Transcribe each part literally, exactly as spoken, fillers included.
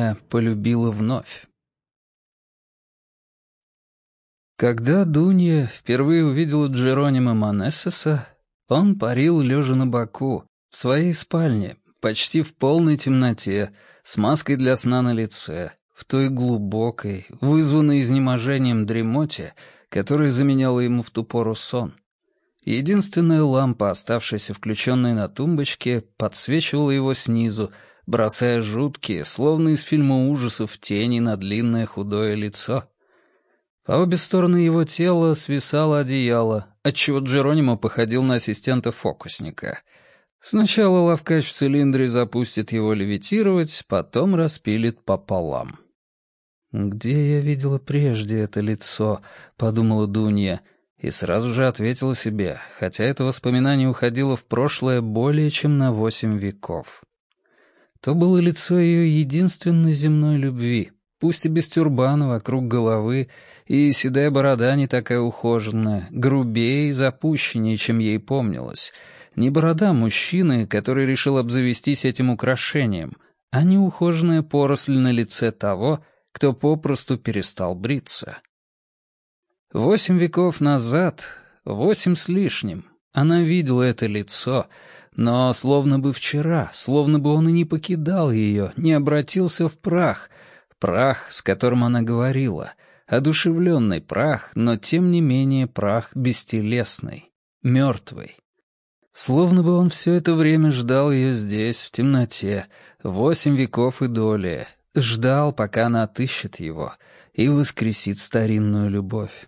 Дуня полюбила вновь. Когда Дунья впервые увидела Джеронима Манессеса, он парил лежа на боку, в своей спальне, почти в полной темноте, с маской для сна на лице, в той глубокой, вызванной изнеможением дремоте, которая заменяла ему в ту пору сон. Единственная лампа, оставшаяся включенной на тумбочке, подсвечивала его снизу, бросая жуткие, словно из фильма ужасов, тени на длинное худое лицо. По обе стороны его тела свисало одеяло, отчего Джеронимо походил на ассистента-фокусника. Сначала ловкач в цилиндре запустит его левитировать, потом распилит пополам. «Где я видела прежде это лицо?» — подумала Дунья, и сразу же ответила себе, хотя это воспоминание уходило в прошлое более чем на восемь веков. То было лицо ее единственной земной любви, пусть и без тюрбана вокруг головы, и седая борода не такая ухоженная, грубее и запущеннее, чем ей помнилось. Не борода мужчины, который решил обзавестись этим украшением, а неухоженная поросль на лице того, кто попросту перестал бриться. Восемь веков назад, восемь с лишним, она видела это лицо, но словно бы вчера, словно бы он и не покидал ее, не обратился в прах, прах, с которым она говорила, одушевленный прах, но тем не менее прах бестелесный, мертвый. Словно бы он все это время ждал ее здесь, в темноте, восемь веков и долее, ждал, пока она отыщет его и воскресит старинную любовь.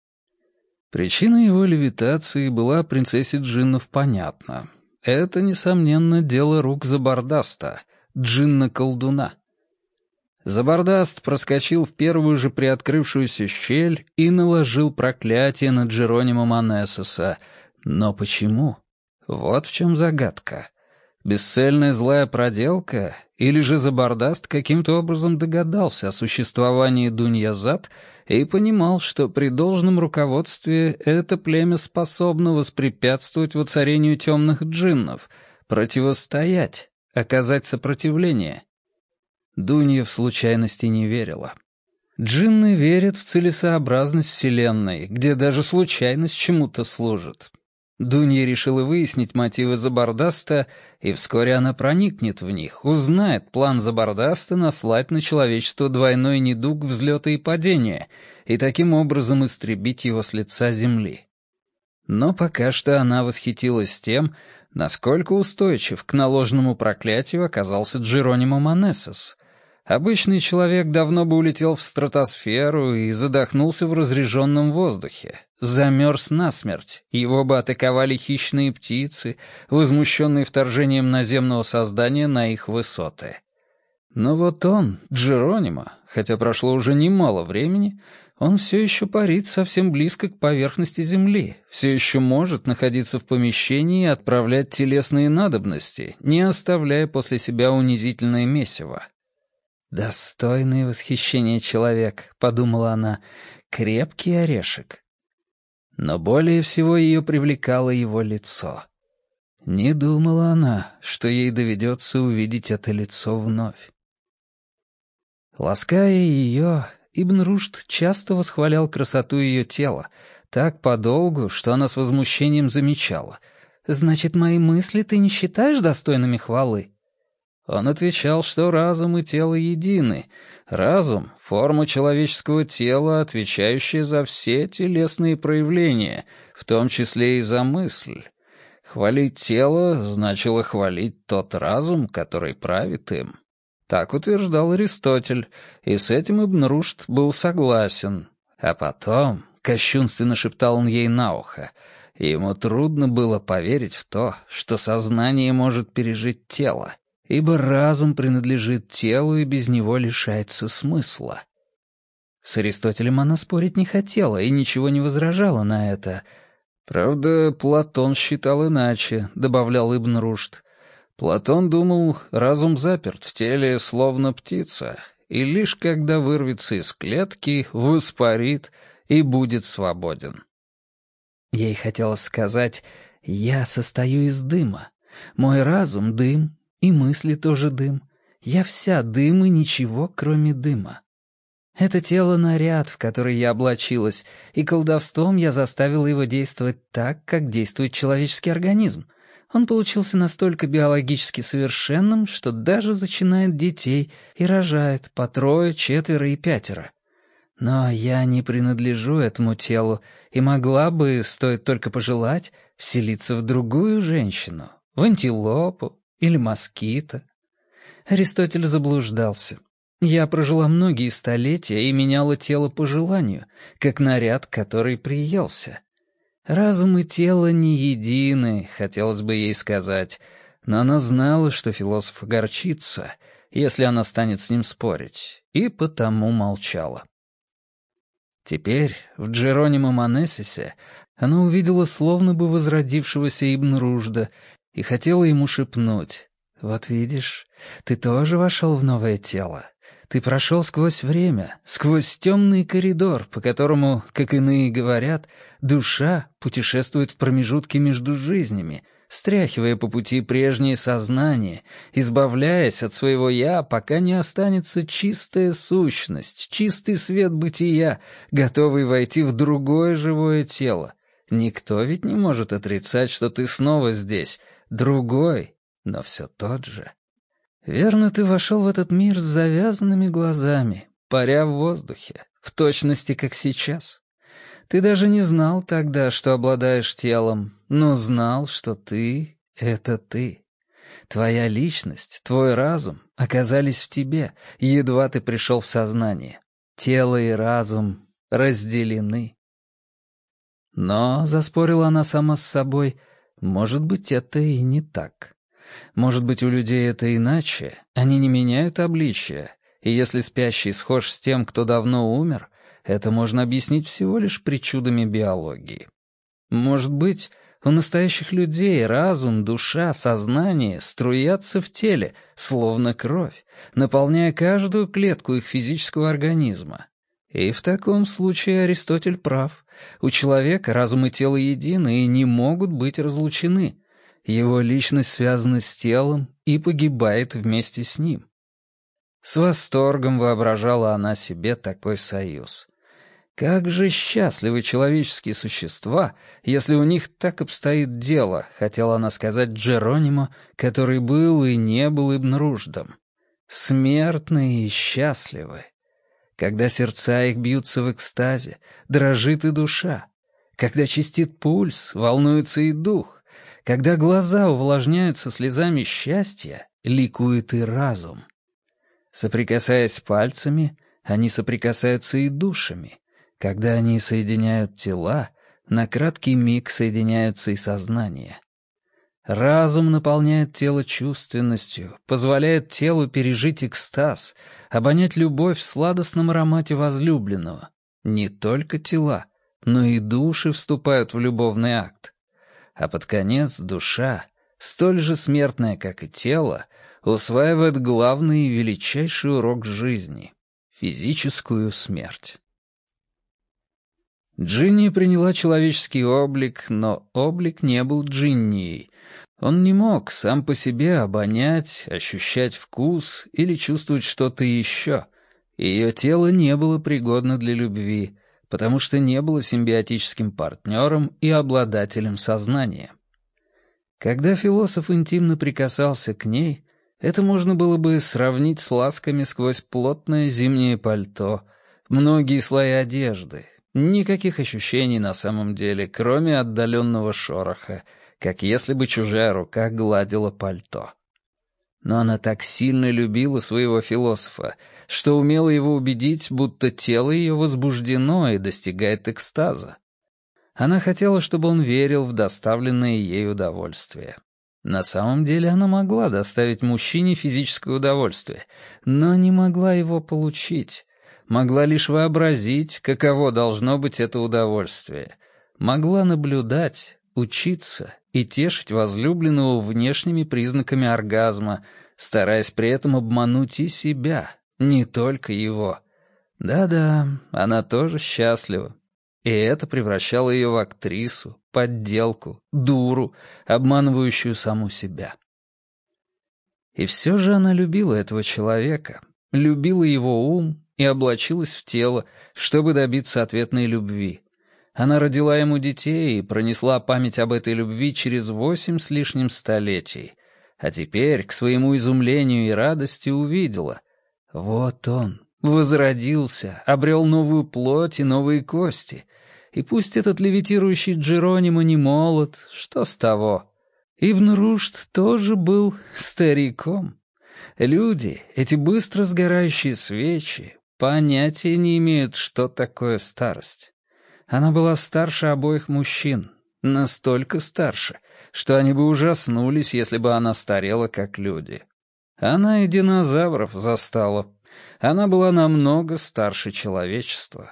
Причина его левитации была принцессе Джиннов понятна. Это, несомненно, дело рук Забардаста, джинна-колдуна. Забардаст проскочил в первую же приоткрывшуюся щель и наложил проклятие на Джеронима Манессеса. Но почему? Вот в чем загадка. Бесцельная злая проделка? Или же Забардаст каким-то образом догадался о существовании Дуньязад и понимал, что при должном руководстве это племя способно воспрепятствовать воцарению темных джиннов, противостоять, оказать сопротивление? Дунья в случайности не верила. Джинны верят в целесообразность Вселенной, где даже случайность чему-то служит. Дунья решила выяснить мотивы Забардаста, и вскоре она проникнет в них, узнает план Забардаста наслать на человечество двойной недуг взлета и падения, и таким образом истребить его с лица земли. Но пока что она восхитилась тем, насколько устойчив к наложенному проклятию оказался Джеронимо Манессес. Обычный человек давно бы улетел в стратосферу и задохнулся в разреженном воздухе, замерз насмерть, его бы атаковали хищные птицы, возмущенные вторжением наземного создания на их высоты. Но вот он, Джеронимо, хотя прошло уже немало времени, он все еще парит совсем близко к поверхности Земли, все еще может находиться в помещении и отправлять телесные надобности, не оставляя после себя унизительное месиво. «Достойный восхищения человек», — подумала она, — «крепкий орешек». Но более всего ее привлекало его лицо. Не думала она, что ей доведется увидеть это лицо вновь. Лаская ее, Ибн Рушд часто восхвалял красоту ее тела, так подолгу, что она с возмущением замечала. «Значит, мои мысли ты не считаешь достойными хвалы?» Он отвечал, что разум и тело едины. Разум — форма человеческого тела, отвечающая за все телесные проявления, в том числе и за мысль. Хвалить тело значило хвалить тот разум, который правит им. Так утверждал Аристотель, и с этим Ибн Рушд был согласен. А потом, кощунственно шептал он ей на ухо, ему трудно было поверить в то, что сознание может пережить тело, ибо разум принадлежит телу и без него лишается смысла. С Аристотелем она спорить не хотела и ничего не возражала на это. Правда, Платон считал иначе, добавлял Ибн Рушд. Платон думал, разум заперт в теле, словно птица, и лишь когда вырвется из клетки, воспарит и будет свободен. Ей хотелось сказать: «Я состою из дыма. Мой разум — дым, и мысли тоже дым. Я вся дым и ничего, кроме дыма. Это тело — наряд, в который я облачилась, и колдовством я заставила его действовать так, как действует человеческий организм. Он получился настолько биологически совершенным, что даже зачинает детей и рожает по трое, четверо и пятеро. Но я не принадлежу этому телу и могла бы, стоит только пожелать, вселиться в другую женщину, в антилопу или москита. Аристотель заблуждался. Я прожила многие столетия и меняла тело по желанию, как наряд, который приелся. Разум и тело не едины, хотелось бы ей сказать, но она знала, что философ огорчится, если она станет с ним спорить, и потому молчала. Теперь в Джеронимо Манессесе она увидела словно бы возродившегося Ибн Рушда и хотела ему шепнуть: «Вот видишь, ты тоже вошел в новое тело. Ты прошел сквозь время, сквозь темный коридор, по которому, как иные говорят, душа путешествует в промежутке между жизнями, стряхивая по пути прежнее сознание, избавляясь от своего «я», пока не останется чистая сущность, чистый свет бытия, готовый войти в другое живое тело. Никто ведь не может отрицать, что ты снова здесь, другой, но все тот же. Верно, ты вошел в этот мир с завязанными глазами, паря в воздухе, в точности, как сейчас. Ты даже не знал тогда, что обладаешь телом, но знал, что ты — это ты. Твоя личность, твой разум оказались в тебе, едва ты пришел в сознание. Тело и разум разделены. Но, заспорила она сама с собой, может быть, это и не так. Может быть, у людей это иначе, они не меняют обличия, и если спящий схож с тем, кто давно умер, это можно объяснить всего лишь причудами биологии. Может быть, у настоящих людей разум, душа, сознание струятся в теле, словно кровь, наполняя каждую клетку их физического организма. И в таком случае Аристотель прав. У человека разум и тело едины и не могут быть разлучены. Его личность связана с телом и погибает вместе с ним. С восторгом воображала она себе такой союз. Как же счастливы человеческие существа, если у них так обстоит дело, хотела она сказать Джеронимо, который был и не был Ибн Рушдом. Смертные и счастливы. Когда сердца их бьются в экстазе, дрожит и душа. Когда чистит пульс, волнуется и дух. Когда глаза увлажняются слезами счастья, ликует и разум. Соприкасаясь пальцами, они соприкасаются и душами. Когда они соединяют тела, на краткий миг соединяются и сознания. Разум наполняет тело чувственностью, позволяет телу пережить экстаз, обонять любовь в сладостном аромате возлюбленного. Не только тела, но и души вступают в любовный акт. А под конец душа, столь же смертная, как и тело, усваивает главный и величайший урок жизни — физическую смерть. Джинни приняла человеческий облик, но облик не был Джиннией. Он не мог сам по себе обонять, ощущать вкус или чувствовать что-то еще. Ее тело не было пригодно для любви, потому что не было симбиотическим партнером и обладателем сознания. Когда философ интимно прикасался к ней, это можно было бы сравнить с ласками сквозь плотное зимнее пальто, многие слои одежды, никаких ощущений на самом деле, кроме отдаленного шороха, как если бы чужая рука гладила пальто. Но она так сильно любила своего философа, что умела его убедить, будто тело ее возбуждено и достигает экстаза. Она хотела, чтобы он верил в доставленное ей удовольствие. На самом деле она могла доставить мужчине физическое удовольствие, но не могла его получить. Могла лишь вообразить, каково должно быть это удовольствие. Могла наблюдать, учиться и тешить возлюбленного внешними признаками оргазма, стараясь при этом обмануть и себя, не только его. Да-да, она тоже счастлива. И это превращало ее в актрису, подделку, дуру, обманывающую саму себя. И все же она любила этого человека, любила его ум и облачилась в тело, чтобы добиться ответной любви. Она родила ему детей и пронесла память об этой любви через восемь с лишним столетий. А теперь, к своему изумлению и радости, увидела. Вот он, возродился, обрел новую плоть и новые кости. И пусть этот левитирующий Джеронимо не молод, что с того? Ибн Рушд тоже был стариком. Люди, эти быстро сгорающие свечи, понятия не имеют, что такое старость. Она была старше обоих мужчин, настолько старше, что они бы ужаснулись, если бы она старела, как люди. Она и динозавров застала. Она была намного старше человечества.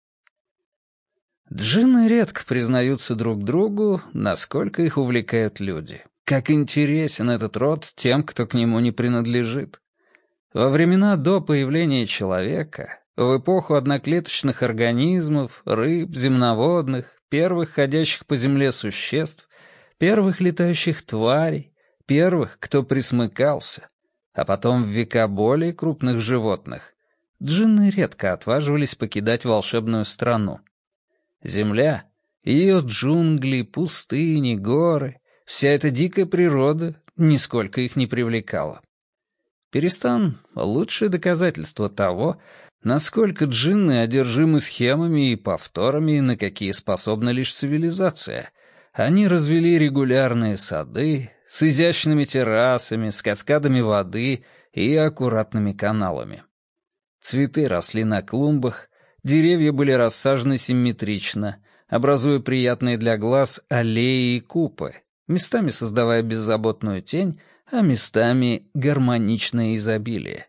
Джинны редко признаются друг другу, насколько их увлекают люди. Как интересен этот род тем, кто к нему не принадлежит. Во времена до появления человека, в эпоху одноклеточных организмов, рыб, земноводных, первых ходящих по земле существ, первых летающих тварей, первых, кто присмыкался, а потом в века более крупных животных, джинны редко отваживались покидать волшебную страну. Земля, ее джунгли, пустыни, горы, вся эта дикая природа нисколько их не привлекала. Перестан — лучшее доказательство того, насколько джинны одержимы схемами и повторами, на какие способна лишь цивилизация. Они развели регулярные сады с изящными террасами, с каскадами воды и аккуратными каналами. Цветы росли на клумбах, деревья были рассажены симметрично, образуя приятные для глаз аллеи и купы, местами создавая беззаботную тень, а местами гармоничное изобилие.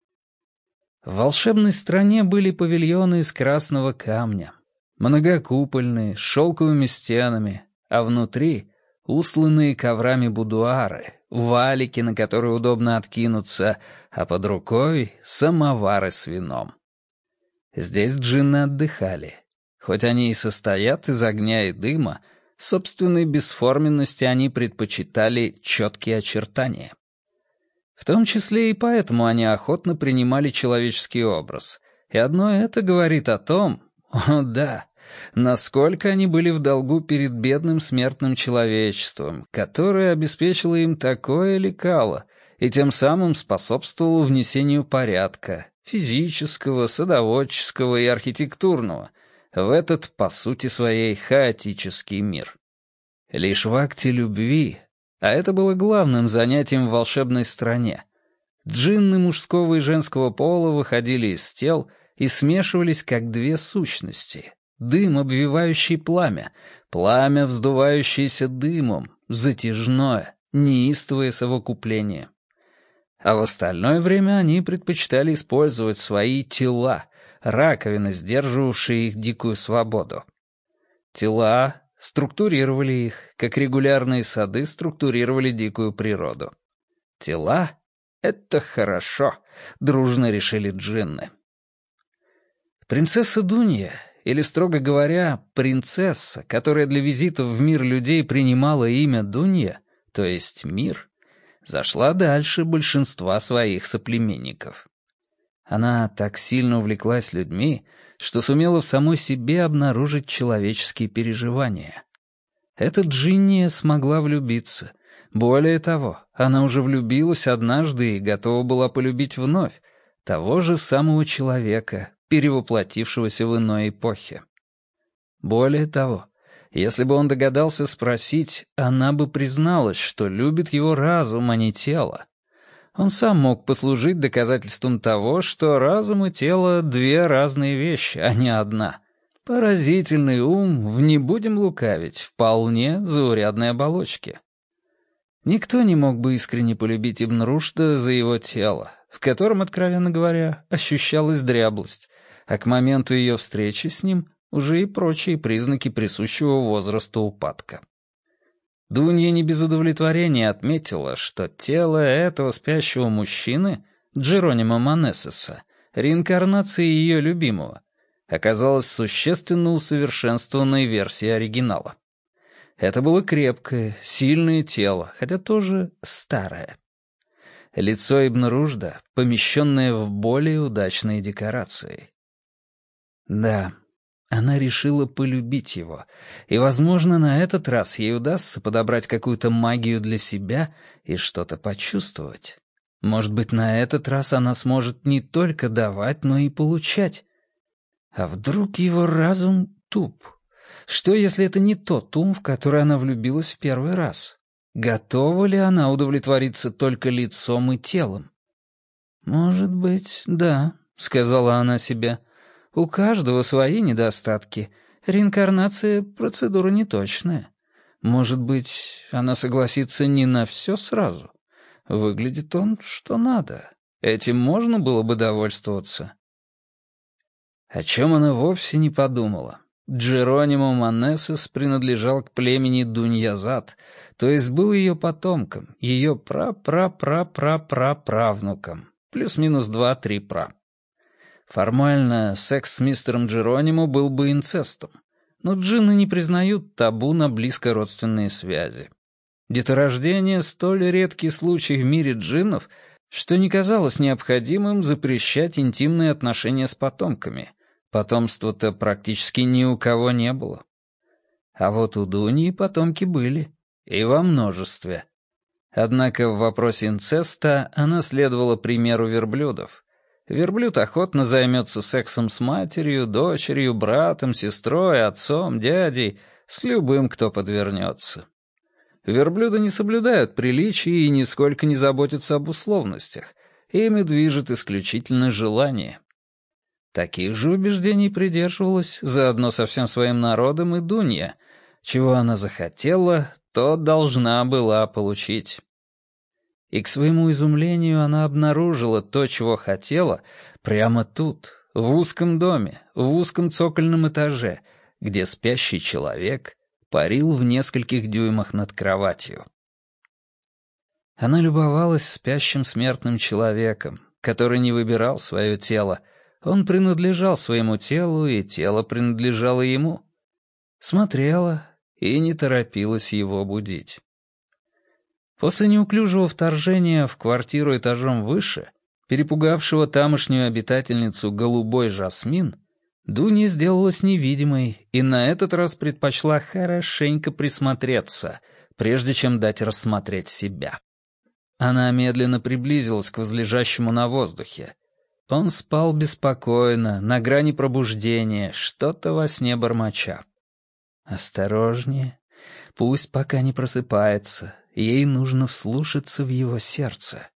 В волшебной стране были павильоны из красного камня, многокупольные, с шелковыми стенами, а внутри — устланные коврами будуары, валики, на которые удобно откинуться, а под рукой — самовары с вином. Здесь джинны отдыхали. Хоть они и состоят из огня и дыма, собственной бесформенности они предпочитали четкие очертания. В том числе и поэтому они охотно принимали человеческий образ. И одно это говорит о том, о да, насколько они были в долгу перед бедным смертным человечеством, которое обеспечило им такое лекало и тем самым способствовало внесению порядка, физического, садоводческого и архитектурного, в этот, по сути своей, хаотический мир. Лишь в акте любви, а это было главным занятием в волшебной стране, джинны мужского и женского пола выходили из тел и смешивались как две сущности. Дым, обвивающий пламя, пламя, вздувающееся дымом, затяжное, неистовое совокупление. А в остальное время они предпочитали использовать свои тела, раковины, сдерживавшие их дикую свободу. Тела структурировали их, как регулярные сады структурировали дикую природу. Тела — это хорошо, дружно решили джинны. Принцесса Дунья, или, строго говоря, принцесса, которая для визитов в мир людей принимала имя Дунья, то есть мир, зашла дальше большинства своих соплеменников. Она так сильно увлеклась людьми, что сумела в самой себе обнаружить человеческие переживания. Эта джинния смогла влюбиться. Более того, она уже влюбилась однажды и готова была полюбить вновь того же самого человека, перевоплотившегося в иной эпохе. Более того, если бы он догадался спросить, она бы призналась, что любит его разум, а не тело. Он сам мог послужить доказательством того, что разум и тело — две разные вещи, а не одна. Поразительный ум, в не будем лукавить, вполне заурядной оболочке. Никто не мог бы искренне полюбить Ибн Рушда за его тело, в котором, откровенно говоря, ощущалась дряблость, а к моменту ее встречи с ним уже и прочие признаки присущего возраста упадка. Дунья не без удовлетворения отметила, что тело этого спящего мужчины, Джеронимо Манессеса, реинкарнацией ее любимого, оказалось существенно усовершенствованной версией оригинала. Это было крепкое, сильное тело, хотя тоже старое. лицо Ибн Рушда, помещенное в более удачные декорации. Да, она решила полюбить его, и, возможно, на этот раз ей удастся подобрать какую-то магию для себя и что-то почувствовать. Может быть, на этот раз она сможет не только давать, но и получать. А вдруг его разум туп? Что, если это не тот ум, в который она влюбилась в первый раз? Готова ли она удовлетвориться только лицом и телом? «Может быть, да», — сказала она себе. «У каждого свои недостатки. Реинкарнация — процедура неточная. Может быть, она согласится не на все сразу. Выглядит он, что надо. Этим можно было бы довольствоваться». О чем она вовсе не подумала. Джеронимо Манессес принадлежал к племени Дуньязад, то есть был ее потомком, ее пра-пра-пра-пра-пра-правнуком, плюс-минус два-три пра. Формально секс с мистером Джеронимо был бы инцестом, но джинны не признают табу на близкородственные связи. Деторождение — столь редкий случай в мире джиннов, что не казалось необходимым запрещать интимные отношения с потомками. Потомства-то практически ни у кого не было. А вот у Дуньи потомки были, и во множестве. Однако в вопросе инцеста она следовала примеру верблюдов. Верблюд охотно займется сексом с матерью, дочерью, братом, сестрой, отцом, дядей, с любым, кто подвернется. Верблюды не соблюдают приличий и нисколько не заботятся об условностях. Ими движет исключительно желание. Таких же убеждений придерживалась, заодно со всем своим народом, и Дунья. Чего она захотела, то должна была получить. И к своему изумлению она обнаружила то, чего хотела, прямо тут, в узком доме, в узком цокольном этаже, где спящий человек парил в нескольких дюймах над кроватью. Она любовалась спящим смертным человеком, который не выбирал свое тело. Он принадлежал своему телу, и тело принадлежало ему. Смотрела и не торопилась его будить. После неуклюжего вторжения в квартиру этажом выше, перепугавшего тамошнюю обитательницу голубой жасмин, Дунья сделалась невидимой и на этот раз предпочла хорошенько присмотреться, прежде чем дать рассмотреть себя. Она медленно приблизилась к возлежащему на воздухе. Он спал беспокойно, на грани пробуждения, что-то во сне бормоча. Осторожнее, пусть пока не просыпается, ей нужно вслушаться в его сердце.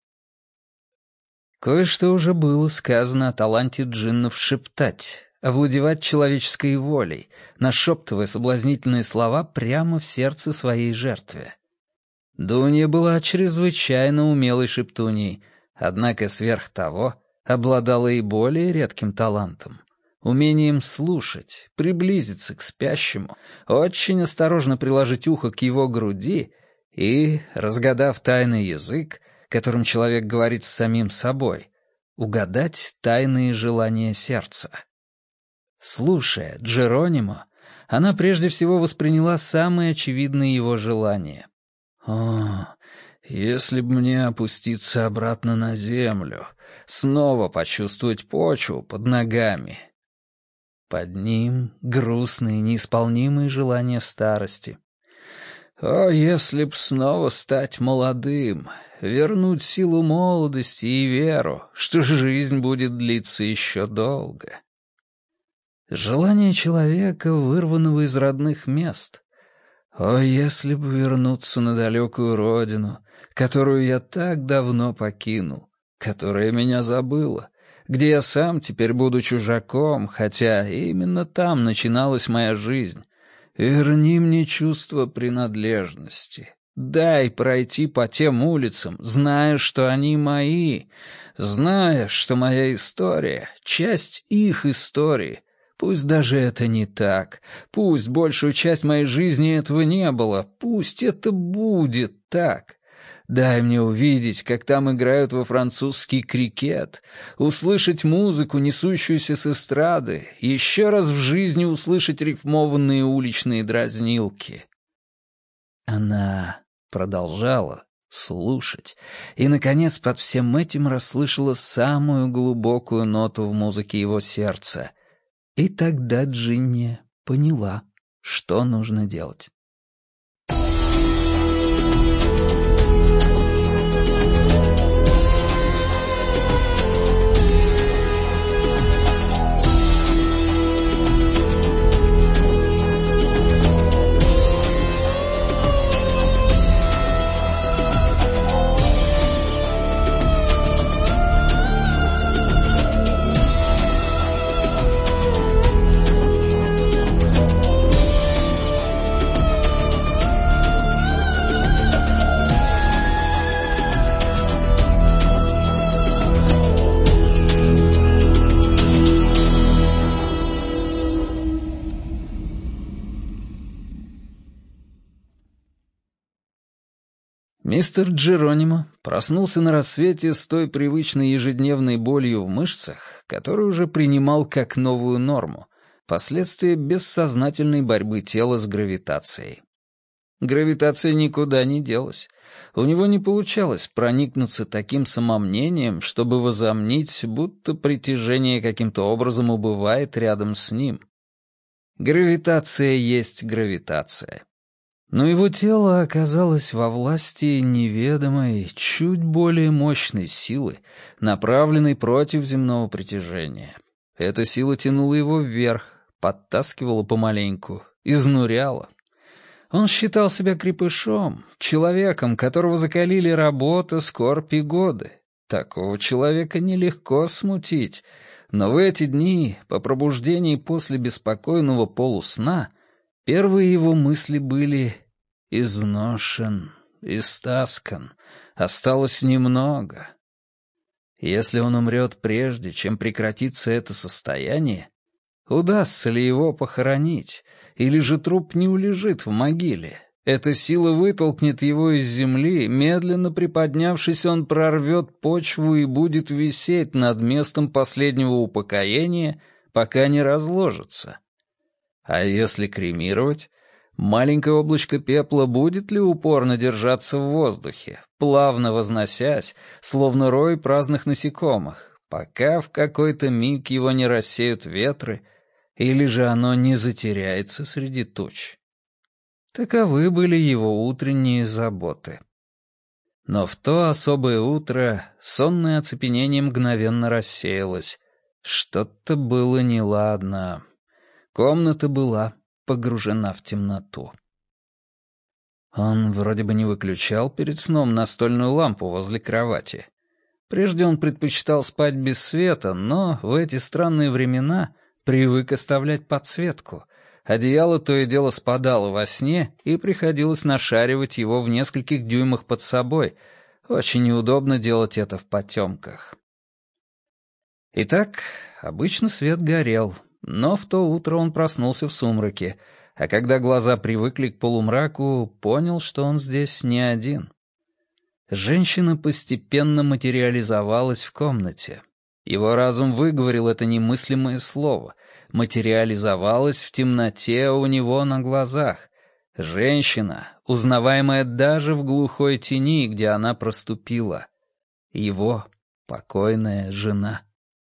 Кое-что уже было сказано о таланте джиннов шептать, овладевать человеческой волей, нашептывая соблазнительные слова прямо в сердце своей жертве. Дунья была чрезвычайно умелой шептуньей, однако сверх того обладала и более редким талантом — умением слушать, приблизиться к спящему, очень осторожно приложить ухо к его груди и, разгадав тайный язык, которым человек говорит с самим собой, угадать тайные желания сердца. Слушая Джеронимо, она прежде всего восприняла самые очевидные его желания. «О, если б мне опуститься обратно на землю, снова почувствовать почву под ногами». Под ним грустные, неисполнимые желания старости. «О, если б снова стать молодым, вернуть силу молодости и веру, что жизнь будет длиться еще долго». Желание человека, вырванного из родных мест. О, если бы вернуться на далекую родину, которую я так давно покинул, которая меня забыла, где я сам теперь буду чужаком, хотя именно там начиналась моя жизнь. Верни мне чувство принадлежности. Дай пройти по тем улицам, зная, что они мои, зная, что моя история — часть их истории. Пусть даже это не так, пусть большую часть моей жизни этого не было, пусть это будет так. Дай мне увидеть, как там играют во французский крикет, услышать музыку, несущуюся с эстрады, еще раз в жизни услышать рифмованные уличные дразнилки. Она продолжала слушать. И, наконец, под всем этим расслышала самую глубокую ноту в музыке его сердца. И тогда Джинни поняла, что нужно делать. Мистер Джеронимо проснулся на рассвете с той привычной ежедневной болью в мышцах, которую уже принимал как новую норму, последствия бессознательной борьбы тела с гравитацией. Гравитация никуда не делась. У него не получалось проникнуться таким самомнением, чтобы возомнить, будто притяжение каким-то образом убывает рядом с ним. Гравитация есть гравитация. Но его тело оказалось во власти неведомой, чуть более мощной силы, направленной против земного притяжения. Эта сила тянула его вверх, подтаскивала помаленьку, изнуряла. Он считал себя крепышом, человеком, которого закалили работа, скорбь и годы. Такого человека нелегко смутить, но в эти дни, по пробуждении после беспокойного полусна, первые его мысли были: изношен, истаскан, осталось немного. Если он умрет прежде, чем прекратится это состояние, удастся ли его похоронить, или же труп не улежит в могиле? Эта сила вытолкнет его из земли, медленно приподнявшись, он прорвет почву и будет висеть над местом последнего упокоения, пока не разложится. А если кремировать, маленькое облачко пепла будет ли упорно держаться в воздухе, плавно возносясь, словно рой праздных насекомых, пока в какой-то миг его не рассеют ветры, или же оно не затеряется среди туч? Таковы были его утренние заботы. Но в то особое утро сонное оцепенение мгновенно рассеялось. Что-то было неладно. Комната была погружена в темноту. Он вроде бы не выключал перед сном настольную лампу возле кровати. Прежде он предпочитал спать без света, но в эти странные времена привык оставлять подсветку. Одеяло то и дело спадало во сне, и приходилось нашаривать его в нескольких дюймах под собой. Очень неудобно делать это в потемках. Итак, обычно свет горел, но в то утро он проснулся в сумраке, а когда глаза привыкли к полумраку, понял, что он здесь не один. Женщина постепенно материализовалась в комнате. Его разум выговорил это немыслимое слово. Материализовалась в темноте у него на глазах. Женщина, узнаваемая даже в глухой тени, где она проступила. Его покойная жена.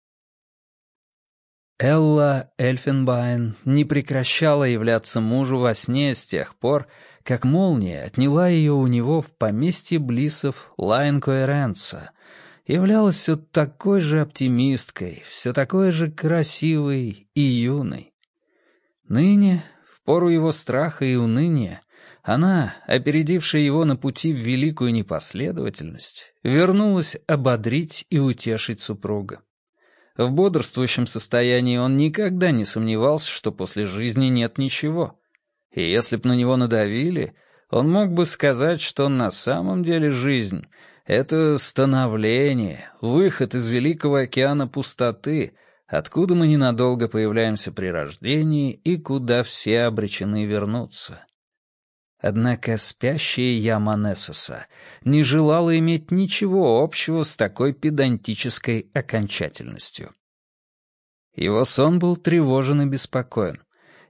Элла Эльфенбайн не прекращала являться мужу во сне с тех пор, как молния отняла ее у него в поместье Блиссов Лайн-Коэренца. Являлась все такой же оптимисткой, все такой же красивой и юной. Ныне, в пору его страха и уныния, она, опередившая его на пути в великую непоследовательность, вернулась ободрить и утешить супруга. В бодрствующем состоянии он никогда не сомневался, что после жизни нет ничего. И если б на него надавили, он мог бы сказать, что на самом деле жизнь — это становление, выход из великого океана пустоты, откуда мы ненадолго появляемся при рождении и куда все обречены вернуться. Однако спящая я Манессоса не желала иметь ничего общего с такой педантической окончательностью. Его сон был тревожен и беспокоен,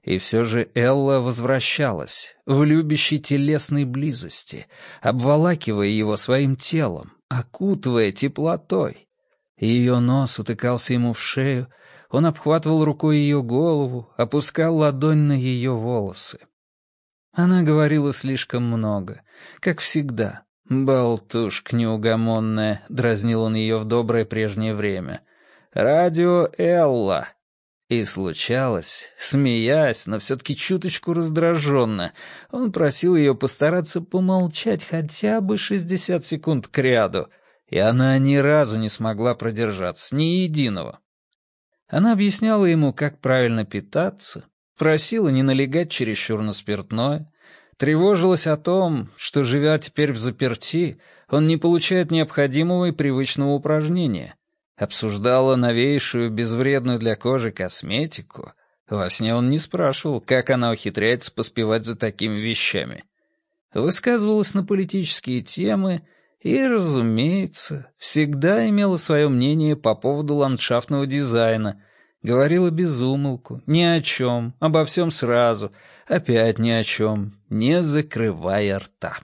И все же Элла возвращалась в любящей телесной близости, обволакивая его своим телом, окутывая теплотой. Ее нос утыкался ему в шею, он обхватывал рукой ее голову, опускал ладонь на ее волосы. Она говорила слишком много, как всегда. «Болтушка неугомонная», — дразнил он ее в доброе прежнее время. «Радио Элла». И случалось, смеясь, но все-таки чуточку раздраженно, он просил ее постараться помолчать хотя бы шестьдесят секунд кряду, и она ни разу не смогла продержаться, ни единого. Она объясняла ему, как правильно питаться, просила не налегать чересчур на спиртное, тревожилась о том, что, живя теперь взаперти, он не получает необходимого и привычного упражнения, обсуждала новейшую, безвредную для кожи косметику. Во сне он не спрашивал, как она ухитряется поспевать за такими вещами. Высказывалась на политические темы и, разумеется, всегда имела свое мнение по поводу ландшафтного дизайна, говорила без умолку, ни о чем, обо всем сразу, опять ни о чем, не закрывая рта.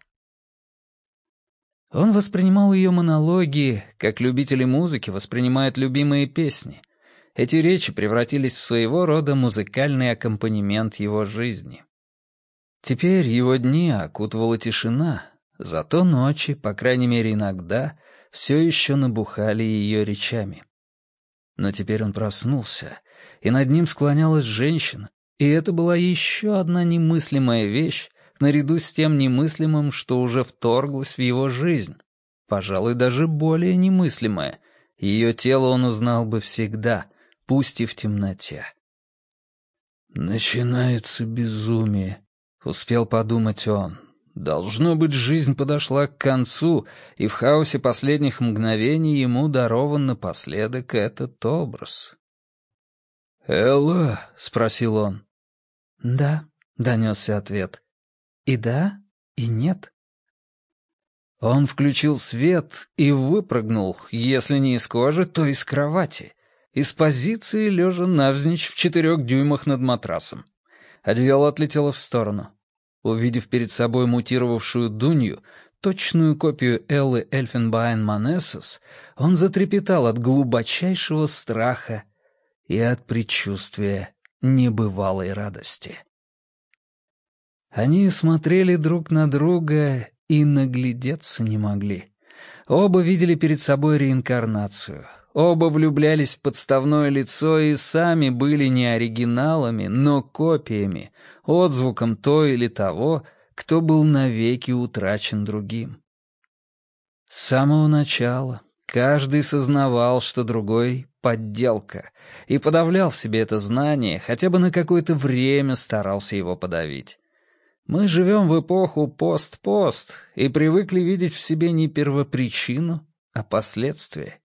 Он воспринимал ее монологи, как любители музыки воспринимают любимые песни. Эти речи превратились в своего рода музыкальный аккомпанемент его жизни. Теперь его дни окутывала тишина, зато ночи, по крайней мере иногда, все еще набухали ее речами. Но теперь он проснулся, и над ним склонялась женщина, и это была еще одна немыслимая вещь, наряду с тем немыслимым, что уже вторглось в его жизнь. Пожалуй, даже более немыслимое. Ее тело он узнал бы всегда, пусть и в темноте. «Начинается безумие», — успел подумать он. Должно быть, жизнь подошла к концу, и в хаосе последних мгновений ему дарован напоследок этот образ. «Элла?» — спросил он. «Да», — донесся ответ. «И да, и нет». Он включил свет и выпрыгнул, если не из кожи, то из кровати, из позиции лежа навзничь в четырех дюймах над матрасом. Одеяло отлетело в сторону. Увидев перед собой мутировавшую Дунью, точную копию Эллы Эльфенбайн-Манессос, он затрепетал от глубочайшего страха и от предчувствия небывалой радости. Они смотрели друг на друга и наглядеться не могли. Оба видели перед собой реинкарнацию. Оба влюблялись в подставное лицо и сами были не оригиналами, но копиями, отзвуком то или того, кто был навеки утрачен другим. С самого начала каждый сознавал, что другой — подделка, и подавлял в себе это знание, хотя бы на какое-то время старался его подавить. Мы живем в эпоху пост-пост и привыкли видеть в себе не первопричину, а последствия.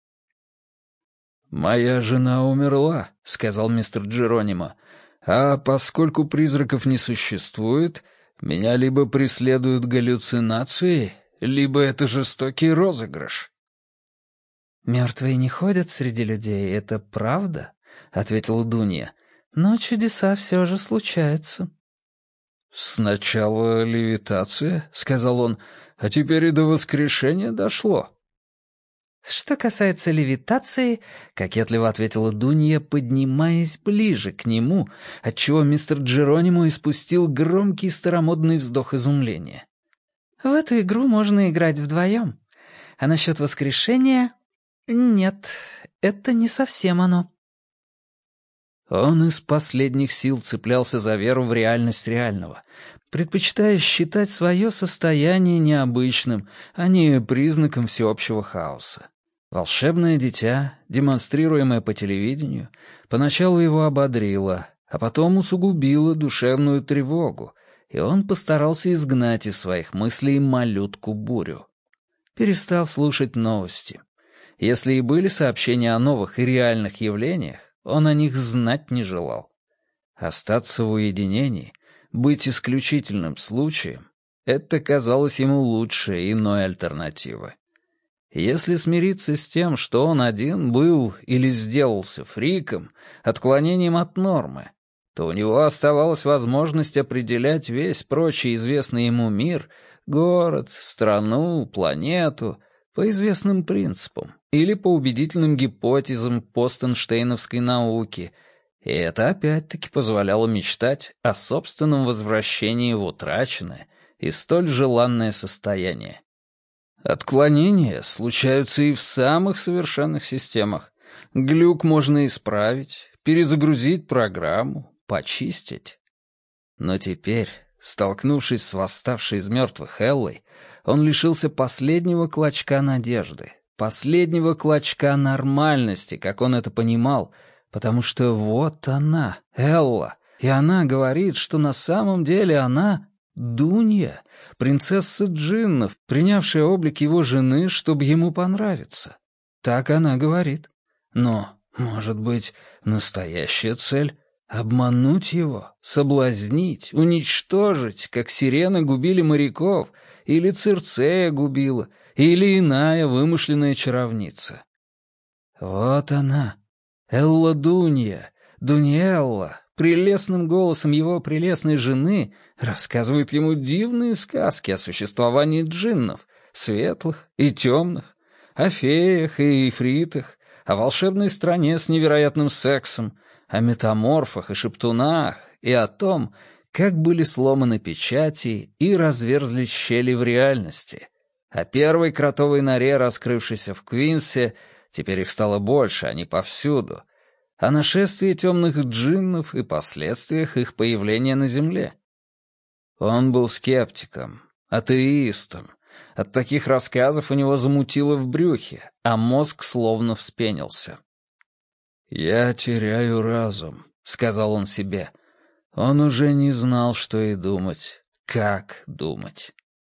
«Моя жена умерла», — сказал мистер Джеронимо, «а поскольку призраков не существует, меня либо преследуют галлюцинации, либо это жестокий розыгрыш». «Мертвые не ходят среди людей, это правда», — ответила Дунья, «но чудеса все же случаются». «Сначала левитация», — сказал он, — «а теперь и до воскрешения дошло». «Что касается левитации», — кокетливо ответила Дунья, поднимаясь ближе к нему, отчего мистер Джеронимо испустил громкий старомодный вздох изумления. «В эту игру можно играть вдвоем. А насчет воскрешения... Нет, это не совсем оно». Он из последних сил цеплялся за веру в реальность реального, предпочитая считать свое состояние необычным, а не признаком всеобщего хаоса. Волшебное дитя, демонстрируемое по телевидению, поначалу его ободрило, а потом усугубило душевную тревогу, и он постарался изгнать из своих мыслей малютку-бурю. Перестал слушать новости. Если и были сообщения о новых и реальных явлениях, он о них знать не желал. Остаться в уединении, быть исключительным случаем — это казалось ему лучшей иной альтернативой. Если смириться с тем, что он один был или сделался фриком, отклонением от нормы, то у него оставалась возможность определять весь прочий известный ему мир, город, страну, планету, по известным принципам или по убедительным гипотезам постэнштейновской науки, и это опять-таки позволяло мечтать о собственном возвращении в утраченное и столь желанное состояние. Отклонения случаются и в самых совершенных системах. Глюк можно исправить, перезагрузить программу, почистить. Но теперь, столкнувшись с восставшей из мертвых Эллой, он лишился последнего клочка надежды, последнего клочка нормальности, как он это понимал, потому что вот она, Элла, и она говорит, что на самом деле она Дунья, принцесса джиннов, принявшая облик его жены, чтобы ему понравиться. Так она говорит. Но, может быть, настоящая цель — обмануть его, соблазнить, уничтожить, как сирены губили моряков, или Цирцея губила, или иная вымышленная чаровница. Вот она, Элла Дунья, Дуньэлла, прелестным голосом его прелестной жены рассказывает ему дивные сказки о существовании джиннов, светлых и темных, о феях и ифритах, о волшебной стране с невероятным сексом, о метаморфах и шептунах, и о том, как были сломаны печати и разверзлись щели в реальности, о первой кротовой норе, раскрывшейся в Квинсе, теперь их стало больше, они повсюду, о нашествии темных джиннов и последствиях их появления на Земле. Он был скептиком, атеистом. От таких рассказов у него замутило в брюхе, а мозг словно вспенился. «Я теряю разум», — сказал он себе. Он уже не знал, что и думать, как думать.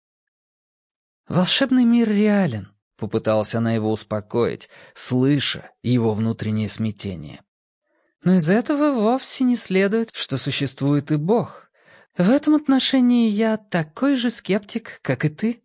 «Волшебный мир реален», — попыталась она его успокоить, слыша его внутреннее смятение. «Но из этого вовсе не следует, что существует и Бог. В этом отношении я такой же скептик, как и ты».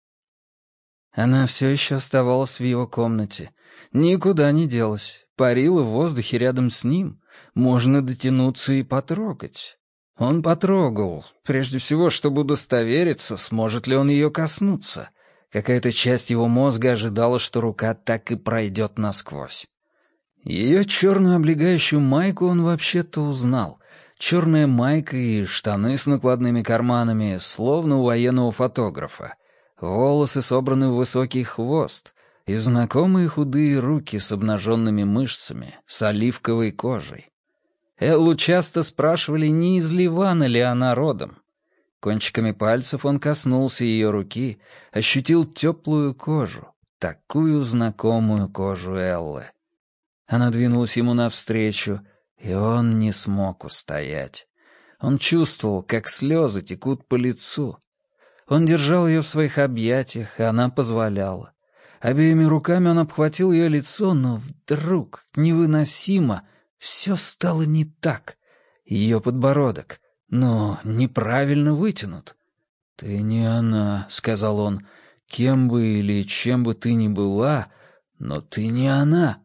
Она все еще оставалась в его комнате. Никуда не делась. Парила в воздухе рядом с ним. Можно дотянуться и потрогать. Он потрогал, прежде всего, чтобы удостовериться, сможет ли он ее коснуться. Какая-то часть его мозга ожидала, что рука так и пройдет насквозь. Ее черную облегающую майку он вообще-то узнал. Черная майка и штаны с накладными карманами, словно у военного фотографа. Волосы собраны в высокий хвост, и знакомые худые руки с обнаженными мышцами, с оливковой кожей. Эллу часто спрашивали, не из Ливана ли она родом. Кончиками пальцев он коснулся ее руки, ощутил теплую кожу, такую знакомую кожу Эллы. Она двинулась ему навстречу, и он не смог устоять. Он чувствовал, как слезы текут по лицу. Он держал ее в своих объятиях, и она позволяла. Обеими руками он обхватил ее лицо, но вдруг, невыносимо, все стало не так. Ее подбородок, но неправильно вытянут. «Ты не она», — сказал он, — «кем бы или чем бы ты ни была, но ты не она».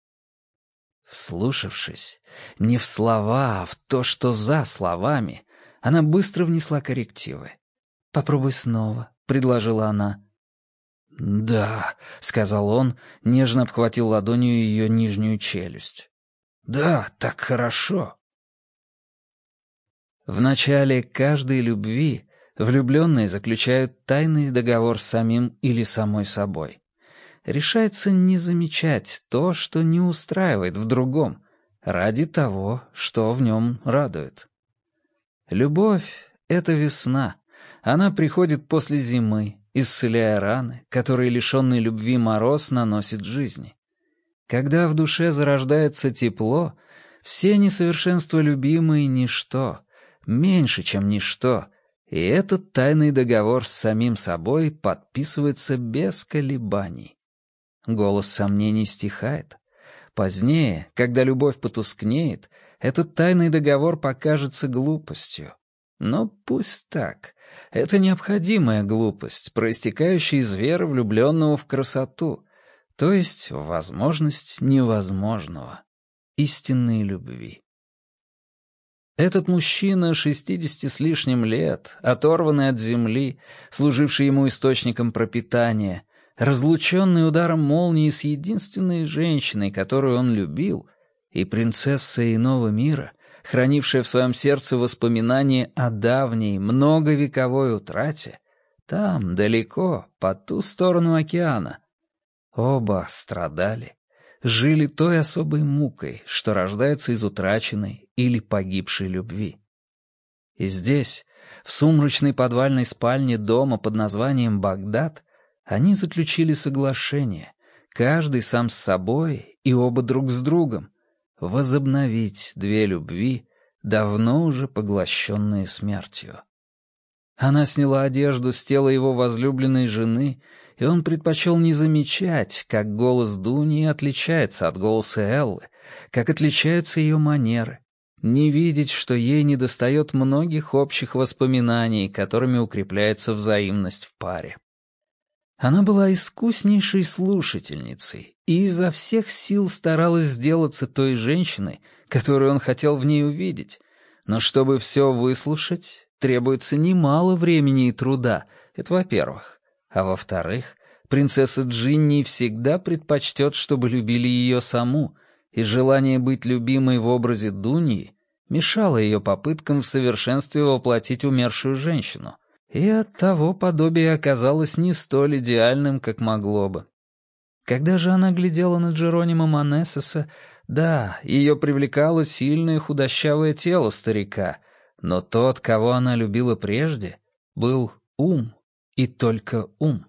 Вслушавшись, не в слова, а в то, что за словами, она быстро внесла коррективы. «Попробуй снова», — предложила она. «Да», — сказал он, нежно обхватил ладонью ее нижнюю челюсть. «Да, так хорошо». В начале каждой любви влюбленные заключают тайный договор с самим или самой собой. Решается не замечать то, что не устраивает в другом, ради того, что в нем радует. Любовь — это весна. Она приходит после зимы, исцеляя раны, которые лишенный любви мороз наносит жизни. Когда в душе зарождается тепло, все несовершенства любимые — ничто, меньше, чем ничто, и этот тайный договор с самим собой подписывается без колебаний. Голос сомнений стихает. Позднее, когда любовь потускнеет, этот тайный договор покажется глупостью. Но пусть так. Это необходимая глупость, проистекающая из веры влюбленного в красоту, то есть в возможность невозможного, истинной любви. Этот мужчина шестидесяти с лишним лет, оторванный от земли, служивший ему источником пропитания, разлученный ударом молнии с единственной женщиной, которую он любил, и принцесса иного мира, хранившая в своем сердце воспоминания о давней, многовековой утрате, там, далеко, по ту сторону океана. Оба страдали, жили той особой мукой, что рождается из утраченной или погибшей любви. И здесь, в сумрачной подвальной спальне дома под названием Багдад, они заключили соглашение, каждый сам с собой и оба друг с другом, возобновить две любви, давно уже поглощенные смертью. Она сняла одежду с тела его возлюбленной жены, и он предпочел не замечать, как голос Дуни отличается от голоса Эллы, как отличаются ее манеры, не видеть, что ей недостает многих общих воспоминаний, которыми укрепляется взаимность в паре. Она была искуснейшей слушательницей и изо всех сил старалась сделаться той женщиной, которую он хотел в ней увидеть, но чтобы все выслушать, требуется немало времени и труда, это во-первых. А во-вторых, принцесса Джинни всегда предпочтет, чтобы любили ее саму, и желание быть любимой в образе Дуньи мешало ее попыткам в совершенстве воплотить умершую женщину, и оттого подобие оказалось не столь идеальным, как могло бы. Когда же она глядела на Джеронима Манессеса, да, ее привлекало сильное худощавое тело старика, но тот, кого она любила прежде, был ум, и только ум.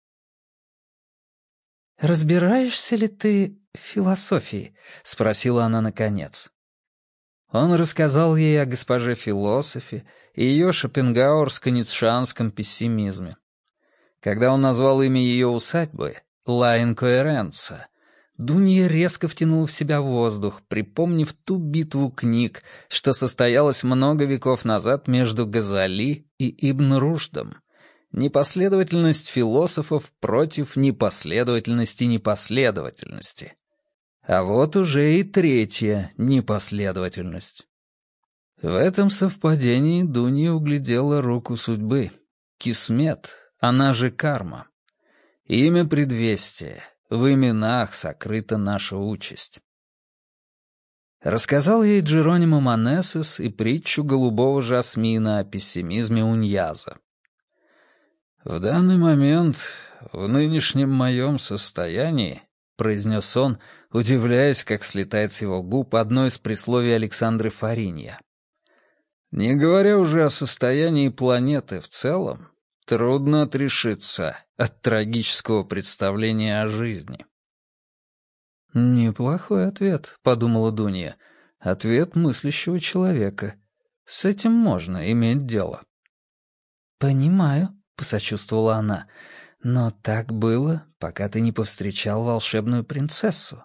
«Разбираешься ли ты в философии?» — спросила она наконец. Он рассказал ей о госпоже-философе и ее шопенгауэрско-ницшеанском пессимизме. Когда он назвал имя ее усадьбы «Ла Инкоэренца», Дунья резко втянула в себя воздух, припомнив ту битву книг, что состоялась много веков назад между Газали и Ибн Рушдом. Непоследовательность философов против непоследовательности непоследовательности. А вот уже и третья непоследовательность. В этом совпадении Дунья углядела руку судьбы. Кисмет, она же карма. Имя предвестия. В именах сокрыта наша участь. Рассказал ей Джеронимо Манессес и притчу голубого жасмина о пессимизме Уньяза. «В данный момент, в нынешнем моем состоянии, — произнес он, удивляясь, как слетает с его губ одно из присловий Александры Фаринья, — не говоря уже о состоянии планеты в целом, трудно отрешиться от трагического представления о жизни». «Неплохой ответ», — подумала Дунья. «Ответ мыслящего человека. С этим можно иметь дело». «Понимаю», — посочувствовала она, — «но так было, пока ты не повстречал волшебную принцессу».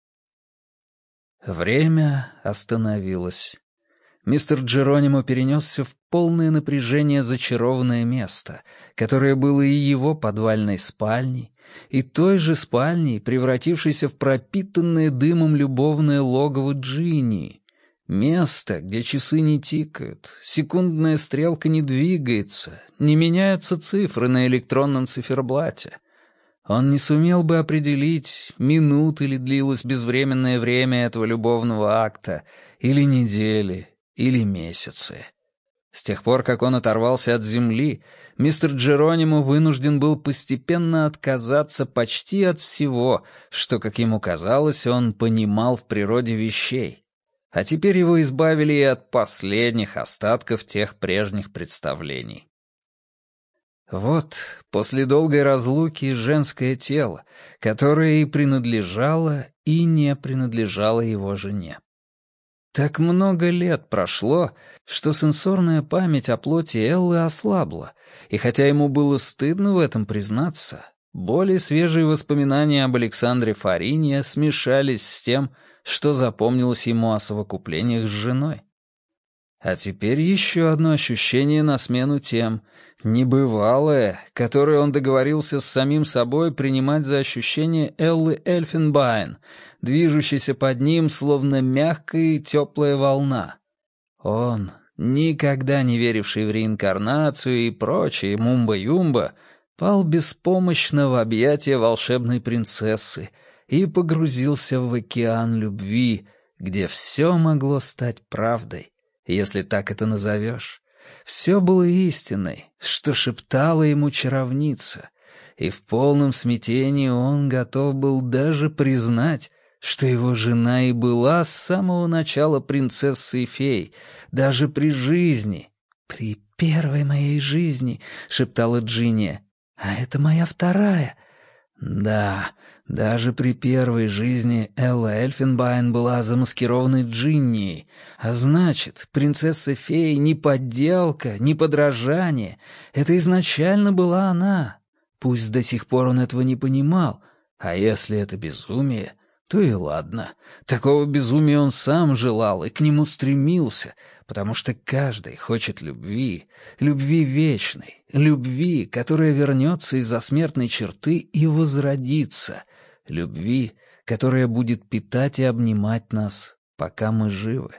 Время остановилось. Мистер Джеронимо перенесся в полное напряжение зачарованное место, которое было и его подвальной спальней, и той же спальней, превратившейся в пропитанное дымом любовное логово Джинни. Место, где часы не тикают, секундная стрелка не двигается, не меняются цифры на электронном циферблате. Он не сумел бы определить, минуты ли длилось безвременное время этого любовного акта, или недели, или месяцы. С тех пор, как он оторвался от земли, мистер Джеронимо вынужден был постепенно отказаться почти от всего, что, как ему казалось, он понимал в природе вещей. А теперь его избавили и от последних остатков тех прежних представлений. Вот, после долгой разлуки, женское тело, которое и принадлежало, и не принадлежало его жене. Так много лет прошло, что сенсорная память о плоти Эллы ослабла, и хотя ему было стыдно в этом признаться, более свежие воспоминания об Александре Фаринье смешались с тем, что запомнилось ему о совокуплениях с женой. А теперь еще одно ощущение на смену тем, небывалое, которое он договорился с самим собой принимать за ощущение Эллы Эльфенбайн, движущейся под ним, словно мягкая и теплая волна. Он, никогда не веривший в реинкарнацию и прочее мумба-юмба, пал беспомощно в объятия волшебной принцессы и погрузился в океан любви, где все могло стать правдой, если так это назовешь. Все было истиной, что шептала ему чаровница, и в полном смятении он готов был даже признать, что его жена и была с самого начала принцессой фей, даже при жизни. «При первой моей жизни», — шептала Джинни, — «а это моя вторая». Да, даже при первой жизни Элла Эльфенбайн была замаскированной Джиннией, а значит, принцесса-фея не подделка, не подражание. Это изначально была она. Пусть до сих пор он этого не понимал, а если это безумие, то и ладно. Такого безумия он сам желал и к нему стремился, потому что каждый хочет любви, любви вечной, любви, которая вернется из-за смертной черты и возродится, любви, которая будет питать и обнимать нас, пока мы живы.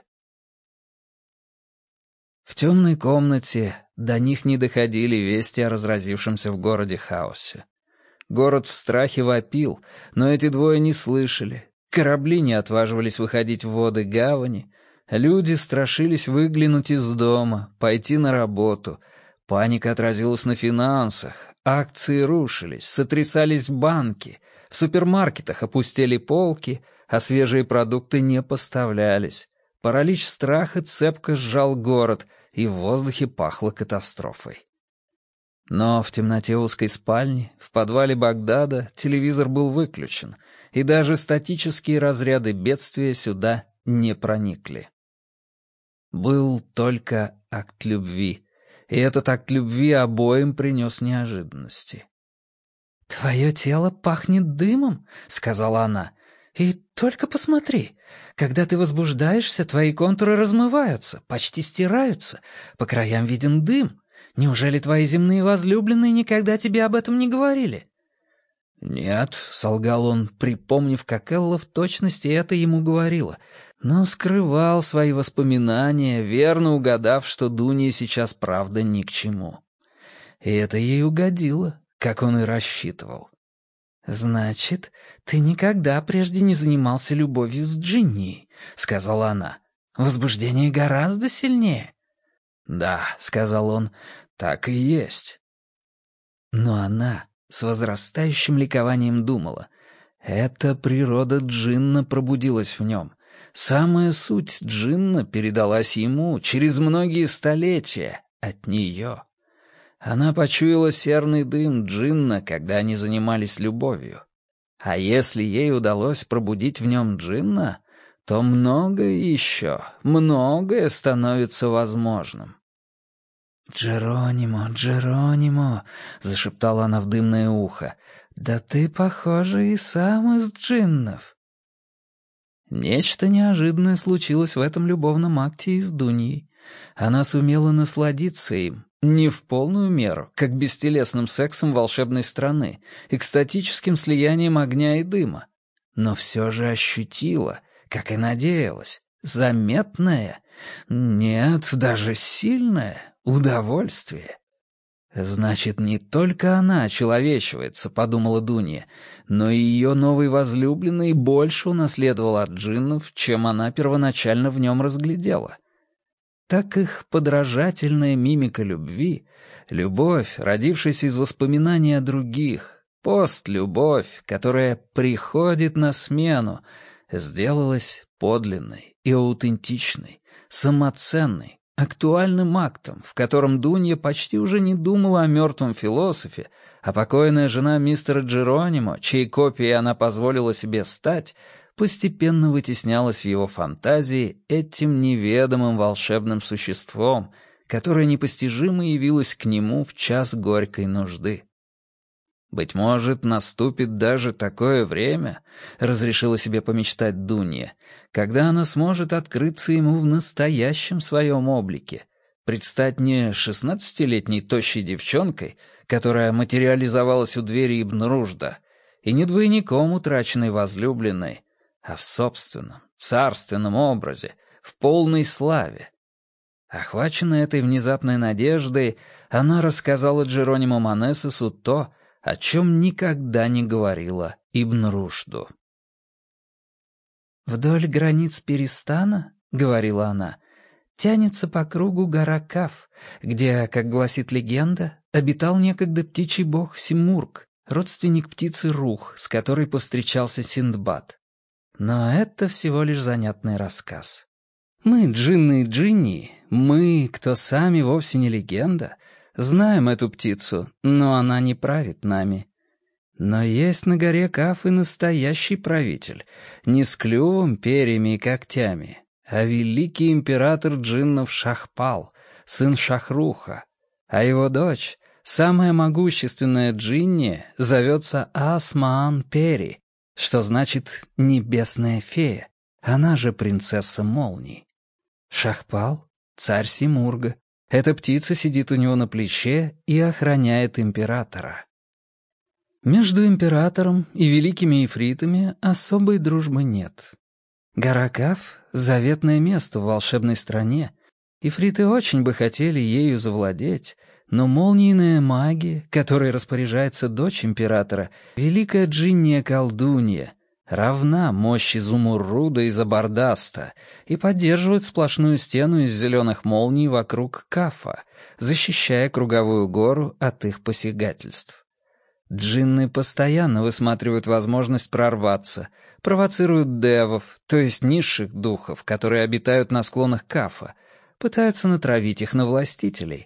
В темной комнате до них не доходили вести о разразившемся в городе хаосе. Город в страхе вопил, но эти двое не слышали. Корабли не отваживались выходить в воды гавани. Люди страшились выглянуть из дома, пойти на работу. Паника отразилась на финансах. Акции рушились, сотрясались банки. В супермаркетах опустели полки, а свежие продукты не поставлялись. Паралич страха цепко сжал город, и в воздухе пахло катастрофой. Но в темноте узкой спальни, в подвале Багдада, телевизор был выключен, и даже статические разряды бедствия сюда не проникли. Был только акт любви, и этот акт любви обоим принес неожиданности. «Твое тело пахнет дымом», — сказала она. «И только посмотри, когда ты возбуждаешься, твои контуры размываются, почти стираются, по краям виден дым. Неужели твои земные возлюбленные никогда тебе об этом не говорили?» «Нет», — солгал он, припомнив, как Элла в точности это ему говорила, но скрывал свои воспоминания, верно угадав, что Дуне сейчас правда ни к чему. И это ей угодило, как он и рассчитывал. «Значит, ты никогда прежде не занимался любовью с Джинни», — сказала она. «Возбуждение гораздо сильнее». «Да», — сказал он, — «так и есть». Но она с возрастающим ликованием думала. Эта природа джинна пробудилась в нем. Самая суть джинна передалась ему через многие столетия от нее. Она почуяла серный дым джинна, когда они занимались любовью. А если ей удалось пробудить в нем джинна, то многое еще, многое становится возможным. «Джеронимо, Джеронимо», — зашептала она в дымное ухо, — «да ты, похоже, и сам из джиннов». Нечто неожиданное случилось в этом любовном акте и с Дуньей. Она сумела насладиться им, не в полную меру, как бестелесным сексом волшебной страны, экстатическим слиянием огня и дыма, но все же ощутила, как и надеялась, заметное, нет, даже сильное удовольствие. «Значит, не только она очеловечивается», — подумала Дунья, но и ее новый возлюбленный больше унаследовал от джиннов, чем она первоначально в нем разглядела. Так их подражательная мимика любви, любовь, родившаяся из воспоминаний о других, постлюбовь, которая приходит на смену, сделалась подлинной и аутентичной, самоценной, актуальным актом, в котором Дунья почти уже не думала о мертвом философе, а покойная жена мистера Джеронимо, чьей копией она позволила себе стать, постепенно вытеснялась в его фантазии этим неведомым волшебным существом, которое непостижимо явилось к нему в час горькой нужды. «Быть может, наступит даже такое время, — разрешила себе помечтать Дунья, — когда она сможет открыться ему в настоящем своем облике, предстать не шестнадцатилетней тощей девчонкой, которая материализовалась у двери Ибн Рушда, и не двойником утраченной возлюбленной, а в собственном, царственном образе, в полной славе. Охваченная этой внезапной надеждой, она рассказала Джерониму Манессесу то, о чем никогда не говорила Ибн Рушду. «Вдоль границ Перистана, — говорила она, — тянется по кругу гора Каф, где, как гласит легенда, обитал некогда птичий бог Симург, родственник птицы Рух, с которой повстречался Синдбад. Но это всего лишь занятный рассказ. Мы, джинны и джинни, мы, кто сами вовсе не легенда, знаем эту птицу, но она не правит нами. Но есть на горе Каф и настоящий правитель, не с клювом, перьями и когтями, а великий император джиннов Шахпал, сын Шахруха, а его дочь, самая могущественная джинни, зовется Асмаан-Пери, что значит «небесная фея», она же принцесса молний. Шахпал — царь Симурга. Эта птица сидит у него на плече и охраняет императора. Между императором и великими ифритами особой дружбы нет. Гора Каф — заветное место в волшебной стране. Ифриты очень бы хотели ею завладеть, но молниенная магия, которой распоряжается дочь императора, великая джинния-колдунья, равна мощи Зумурруда и Забардаста и поддерживает сплошную стену из зеленых молний вокруг Кафа, защищая круговую гору от их посягательств. Джинны постоянно высматривают возможность прорваться, провоцируют девов, то есть низших духов, которые обитают на склонах Кафа, пытаются натравить их на властителей.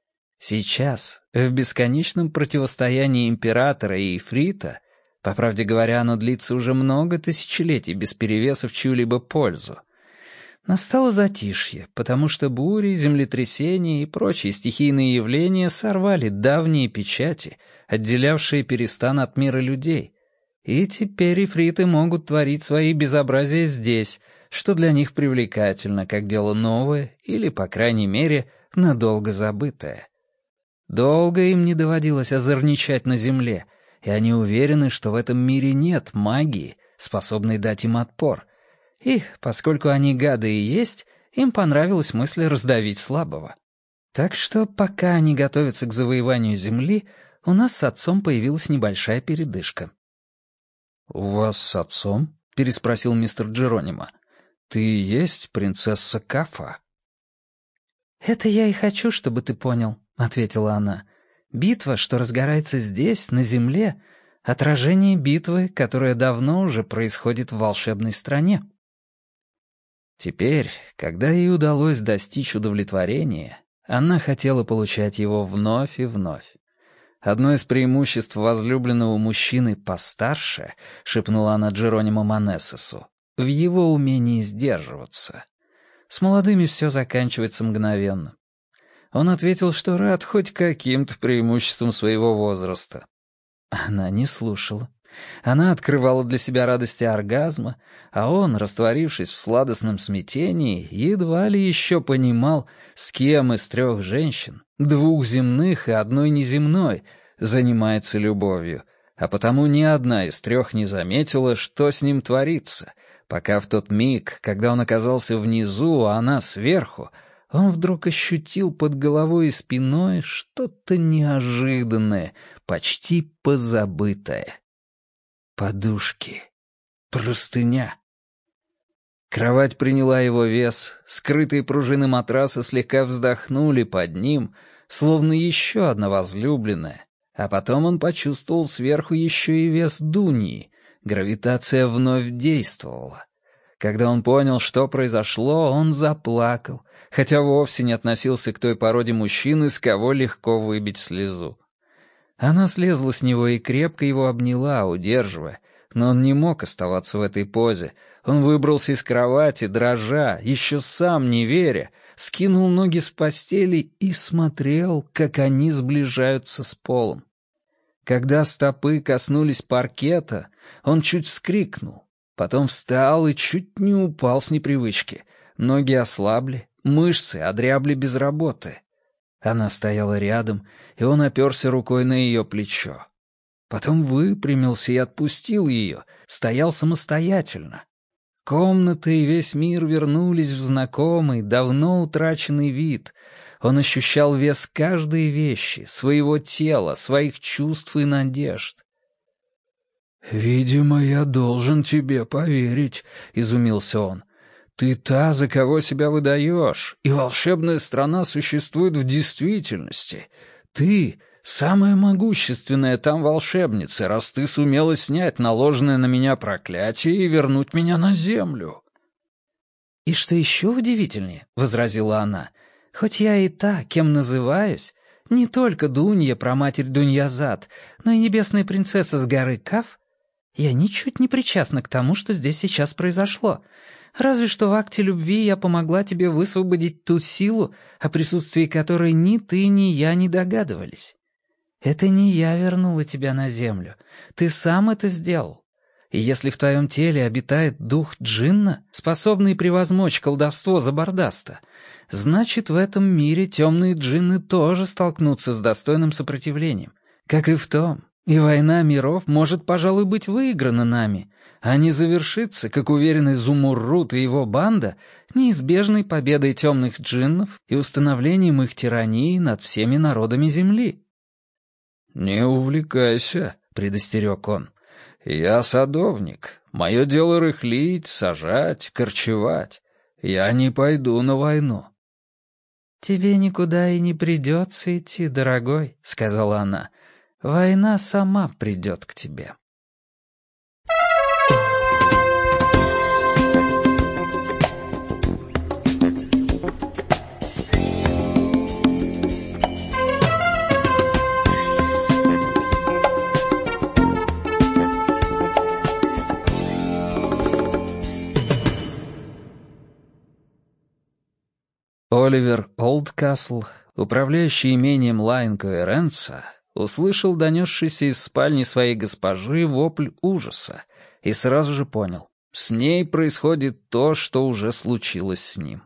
Сейчас, в бесконечном противостоянии императора и ифрита, по правде говоря, оно длится уже много тысячелетий без перевеса в чью-либо пользу, настало затишье, потому что бури, землетрясения и прочие стихийные явления сорвали давние печати, отделявшие Перистан от мира людей, и теперь ифриты могут творить свои безобразия здесь, что для них привлекательно, как дело новое или, по крайней мере, надолго забытое. Долго им не доводилось озорничать на земле, и они уверены, что в этом мире нет магии, способной дать им отпор. И, поскольку они гады и есть, им понравилась мысль раздавить слабого. Так что, пока они готовятся к завоеванию земли, у нас с отцом появилась небольшая передышка. «У вас с отцом?» — переспросил мистер Джеронимо. «Ты и есть принцесса Кафа?» «Это я и хочу, чтобы ты понял», — ответила она. «Битва, что разгорается здесь, на земле, — отражение битвы, которая давно уже происходит в волшебной стране». Теперь, когда ей удалось достичь удовлетворения, она хотела получать его вновь и вновь. «Одно из преимуществ возлюбленного мужчины постарше, — шепнула она Джеронимо Манессесу, — в его умении сдерживаться. С молодыми все заканчивается мгновенно». Он ответил, что рад хоть каким-то преимуществам своего возраста. Она не слушала. Она открывала для себя радости оргазма, а он, растворившись в сладостном смятении, едва ли еще понимал, с кем из трех женщин, двух земных и одной неземной, занимается любовью, а потому ни одна из трех не заметила, что с ним творится, пока в тот миг, когда он оказался внизу, а она сверху, он вдруг ощутил под головой и спиной что-то неожиданное, почти позабытое. Подушки. Простыня. Кровать приняла его вес, скрытые пружины матраса слегка вздохнули под ним, словно еще одна возлюбленная, а потом он почувствовал сверху еще и вес Дуньи, гравитация вновь действовала. Когда он понял, что произошло, он заплакал, хотя вовсе не относился к той породе мужчин, из кого легко выбить слезу. Она слезла с него и крепко его обняла, удерживая, но он не мог оставаться в этой позе. Он выбрался из кровати, дрожа, еще сам не веря, скинул ноги с постели и смотрел, как они сближаются с полом. Когда стопы коснулись паркета, он чуть вскрикнул, потом встал и чуть не упал с непривычки. Ноги ослабли, мышцы одрябли без работы. Она стояла рядом, и он оперся рукой на ее плечо. Потом выпрямился и отпустил ее, стоял самостоятельно. Комната и весь мир вернулись в знакомый, давно утраченный вид. Он ощущал вес каждой вещи, своего тела, своих чувств и надежд. «Видимо, я должен тебе поверить», — изумился он. «Ты та, за кого себя выдаешь, и волшебная страна существует в действительности. Ты — самая могущественная там волшебница, раз ты сумела снять наложенное на меня проклятие и вернуть меня на землю». «И что еще удивительнее», — возразила она, — «хоть я и та, кем называюсь, не только Дунья, праматерь Дуньязад, но и небесная принцесса с горы Каф, я ничуть не причастна к тому, что здесь сейчас произошло. Разве что в акте любви я помогла тебе высвободить ту силу, о присутствии которой ни ты, ни я не догадывались. Это не я вернула тебя на землю. Ты сам это сделал. И если в твоем теле обитает дух джинна, способный превозмочь колдовство Забардаста, значит, в этом мире темные джинны тоже столкнутся с достойным сопротивлением, как и в том. И война миров может, пожалуй, быть выиграна нами, а не завершиться, как уверен Изумруд и его банда, неизбежной победой темных джиннов и установлением их тирании над всеми народами Земли. «Не увлекайся», — предостерег он. «Я садовник. Мое дело рыхлить, сажать, корчевать. Я не пойду на войну». «Тебе никуда и не придется идти, дорогой», — сказала она. «Война сама придет к тебе». Оливер Олдкасл, управляющий имением Лайн-Коэренца, услышал донесшийся из спальни своей госпожи вопль ужаса и сразу же понял, с ней происходит то, что уже случилось с ним.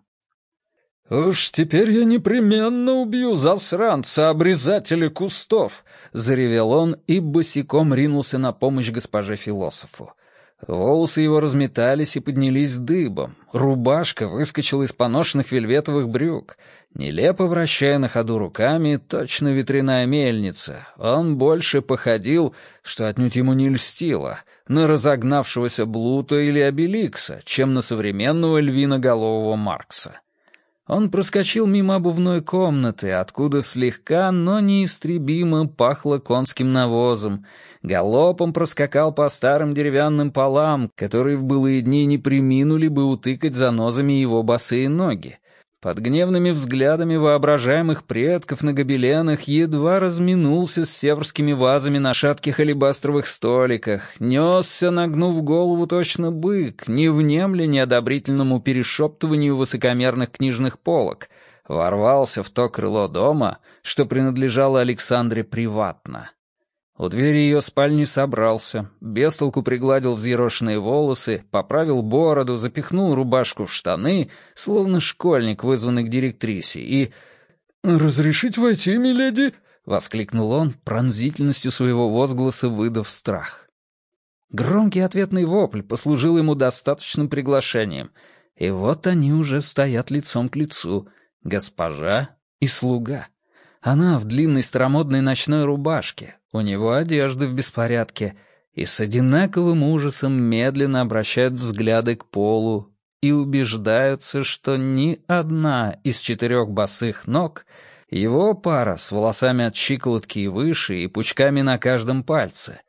«Уж теперь я непременно убью засранца-обрезателя кустов!» — заревел он и босиком ринулся на помощь госпоже-философу. Волосы его разметались и поднялись дыбом, рубашка выскочила из поношенных вельветовых брюк. Нелепо вращая на ходу руками, точно ветряная мельница, он больше походил, что отнюдь ему не льстило, на разогнавшегося Блута или Обеликса, чем на современного львиноголового Маркса. Он проскочил мимо обувной комнаты, откуда слегка, но неистребимо пахло конским навозом, галопом проскакал по старым деревянным полам, которые в былые дни не преминули бы утыкать занозами его босые ноги. Под гневными взглядами воображаемых предков на гобеленах едва разминулся с северскими вазами на шатких алебастровых столиках, несся, нагнув голову точно бык, не внемля неодобрительному перешептыванию высокомерных книжных полок, ворвался в то крыло дома, что принадлежало Александре приватно. У двери ее спальни собрался, без толку пригладил взъерошенные волосы, поправил бороду, запихнул рубашку в штаны, словно школьник, вызванный к директрисе, и... «Разрешить войти, миледи?» — воскликнул он, пронзительностью своего возгласа выдав страх. Громкий ответный вопль послужил ему достаточным приглашением, и вот они уже стоят лицом к лицу, госпожа и слуга. Она в длинной старомодной ночной рубашке, у него одежда в беспорядке, и с одинаковым ужасом медленно обращают взгляды к полу и убеждаются, что ни одна из четырех босых ног, его пара с волосами от щиколотки и выше и пучками на каждом пальце,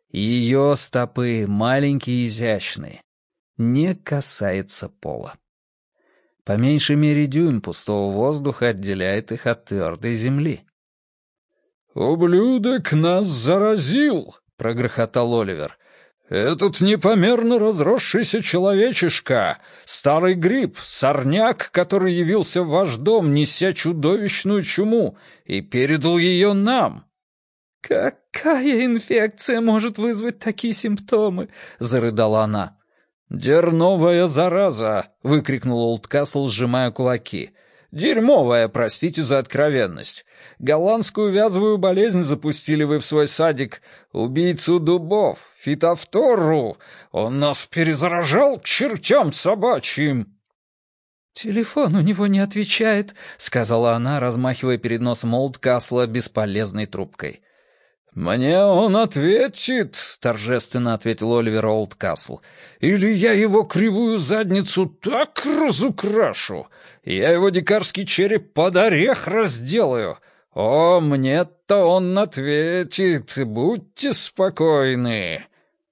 ее стопы маленькие и изящные, не касается пола. По меньшей мере дюйм пустого воздуха отделяет их от твердой земли. «Ублюдок нас заразил!» — прогрохотал Оливер. «Этот непомерно разросшийся человечишка, старый гриб, сорняк, который явился в ваш дом, неся чудовищную чуму, и передал ее нам». «Какая инфекция может вызвать такие симптомы?» — зарыдала она. «Дерновая зараза!» — выкрикнул Олдкасл, сжимая кулаки. Дерьмовая, простите за откровенность. Голландскую вязовую болезнь запустили вы в свой садик. Убийцу дубов, фитофтору. Он нас перезаражал к чертям собачьим». «Телефон у него не отвечает», — сказала она, размахивая перед носом Олдкасла бесполезной трубкой. «Мне он ответит», — торжественно ответил Оливер Олдкасл. «Или я его кривую задницу так разукрашу, я его дикарский череп под орех разделаю. О, мне-то он ответит, будьте спокойны».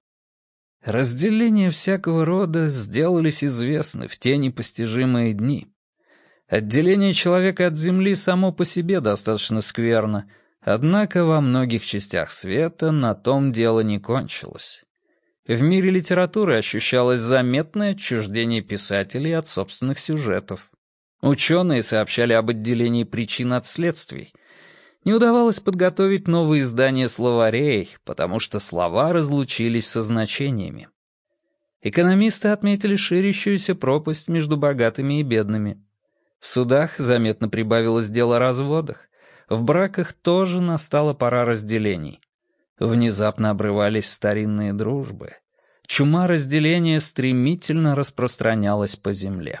Разделения всякого рода сделались известны в те непостижимые дни. Отделение человека от земли само по себе достаточно скверно, однако во многих частях света на том дело не кончилось. В мире литературы ощущалось заметное отчуждение писателей от собственных сюжетов. Ученые сообщали об отделении причин от следствий. Не удавалось подготовить новые издания словарей, потому что слова разлучились со значениями. Экономисты отметили ширящуюся пропасть между богатыми и бедными. В судах заметно прибавилось дел о разводах. В браках тоже настала пора разделений. Внезапно обрывались старинные дружбы. Чума разделения стремительно распространялась по земле.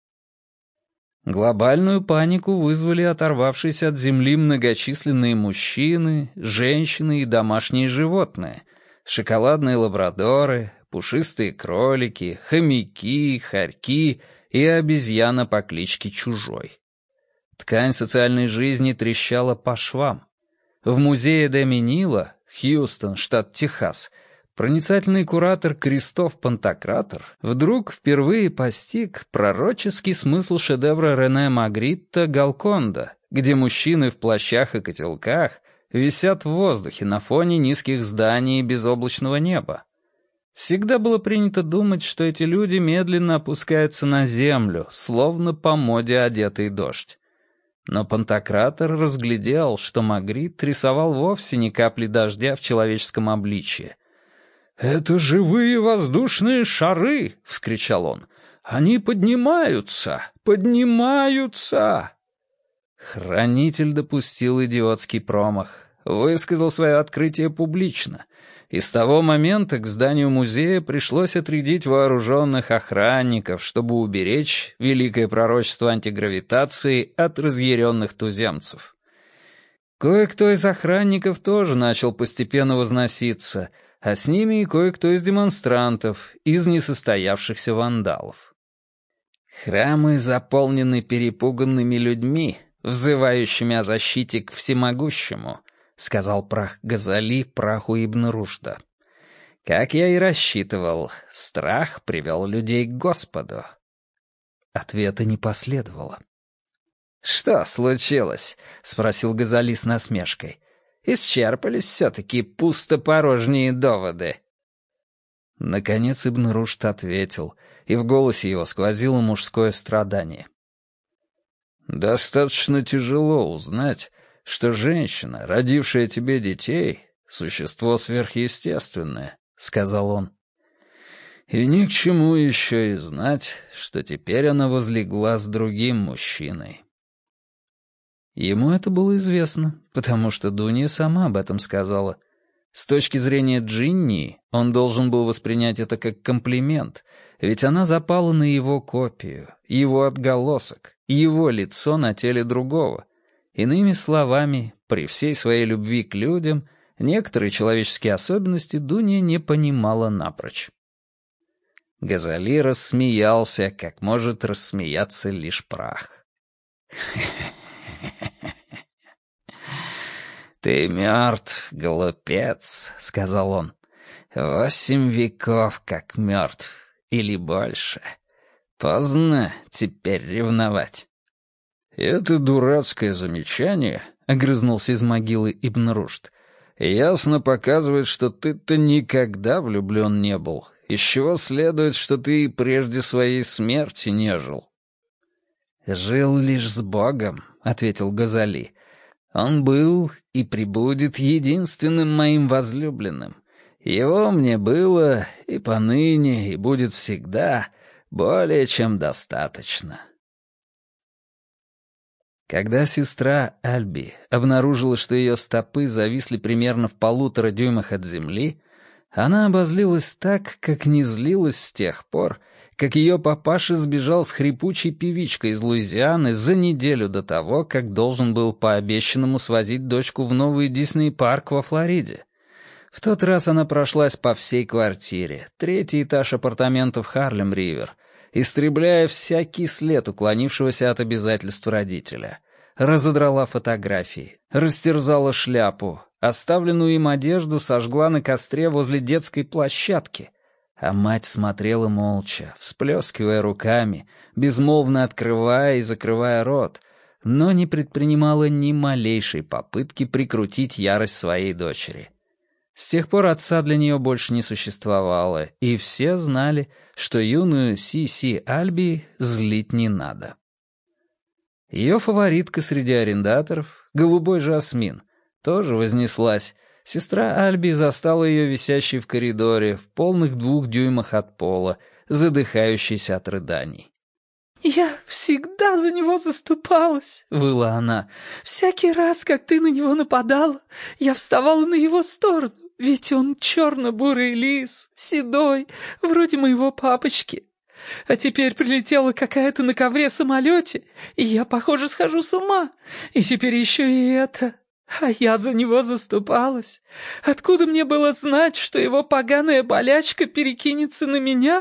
Глобальную панику вызвали оторвавшиеся от земли многочисленные мужчины, женщины и домашние животные, шоколадные лабрадоры, пушистые кролики, хомяки, хорьки и обезьяна по кличке Чужой. Ткань социальной жизни трещала по швам. В музее Дэми Нила, Хьюстон, штат Техас, проницательный куратор Кристоф Пантократор вдруг впервые постиг пророческий смысл шедевра Рене Магритта «Галконда», где мужчины в плащах и котелках висят в воздухе на фоне низких зданий и безоблачного неба. Всегда было принято думать, что эти люди медленно опускаются на землю, словно по моде одетый дождь. Но Пантократор разглядел, что Магритт рисовал вовсе не капли дождя в человеческом обличье. «Это живые воздушные шары!» — вскричал он. «Они поднимаются! Поднимаются!» Хранитель допустил идиотский промах, высказал свое открытие публично. И с того момента к зданию музея пришлось отрядить вооруженных охранников, чтобы уберечь великое пророчество антигравитации от разъяренных туземцев. Кое-кто из охранников тоже начал постепенно возноситься, а с ними и кое-кто из демонстрантов, из несостоявшихся вандалов. Храмы заполнены перепуганными людьми, взывающими о защите к всемогущему, — сказал прах Газали праху Ибн Рушда. «Как я и рассчитывал, страх привел людей к Господу». Ответа не последовало. «Что случилось?» — спросил Газали с насмешкой. «Исчерпались все-таки пустопорожние доводы». Наконец Ибн Рушд ответил, и в голосе его сквозило мужское страдание. «Достаточно тяжело узнать, что женщина, родившая тебе детей, — существо сверхъестественное», — сказал он. «И ни к чему еще и знать, что теперь она возлегла с другим мужчиной». Ему это было известно, потому что Дунья сама об этом сказала. С точки зрения Джинни, он должен был воспринять это как комплимент, ведь она запала на его копию, его отголосок, его лицо на теле другого. Иными словами, при всей своей любви к людям, некоторые человеческие особенности Дунья не понимала напрочь. Газали рассмеялся, как может рассмеяться лишь прах. «Ты мертв, глупец», — сказал он. «Восемь веков как мертв, или больше. Поздно теперь ревновать». «Это дурацкое замечание», — огрызнулся из могилы Ибн Рушд, «ясно показывает, что ты-то никогда влюблен не был, из чего следует, что ты и прежде своей смерти не жил». «Жил лишь с Богом», — ответил Газали. «Он был и пребудет единственным моим возлюбленным. Его мне было и поныне, и будет всегда более чем достаточно». Когда сестра Альби обнаружила, что ее стопы зависли примерно в полутора дюймах от земли, она обозлилась так, как не злилась с тех пор, как ее папаша сбежал с хрипучей певичкой из Луизианы за неделю до того, как должен был по обещанному свозить дочку в новый Дисней-парк во Флориде. В тот раз она прошлась по всей квартире, третий этаж апартаментов Харлем-Ривер, истребляя всякий след уклонившегося от обязательств родителя. Разодрала фотографии, растерзала шляпу, оставленную им одежду сожгла на костре возле детской площадки, а мать смотрела молча, всплескивая руками, безмолвно открывая и закрывая рот, но не предпринимала ни малейшей попытки прикрутить ярость своей дочери. С тех пор отца для нее больше не существовало, и все знали, что юную Си-Си Альби злить не надо. Ее фаворитка среди арендаторов, голубой Жасмин, тоже вознеслась. Сестра Альби застала ее висящей в коридоре, в полных двух дюймах от пола, задыхающейся от рыданий. «Я всегда за него заступалась», — выла она. «Всякий раз, как ты на него нападала, я вставала на его сторону, ведь он черно-бурый лис, седой, вроде моего папочки. А теперь прилетела какая-то на ковре-самолете, и я, похоже, схожу с ума. И теперь еще и это. А я за него заступалась. Откуда мне было знать, что его поганая болячка перекинется на меня?»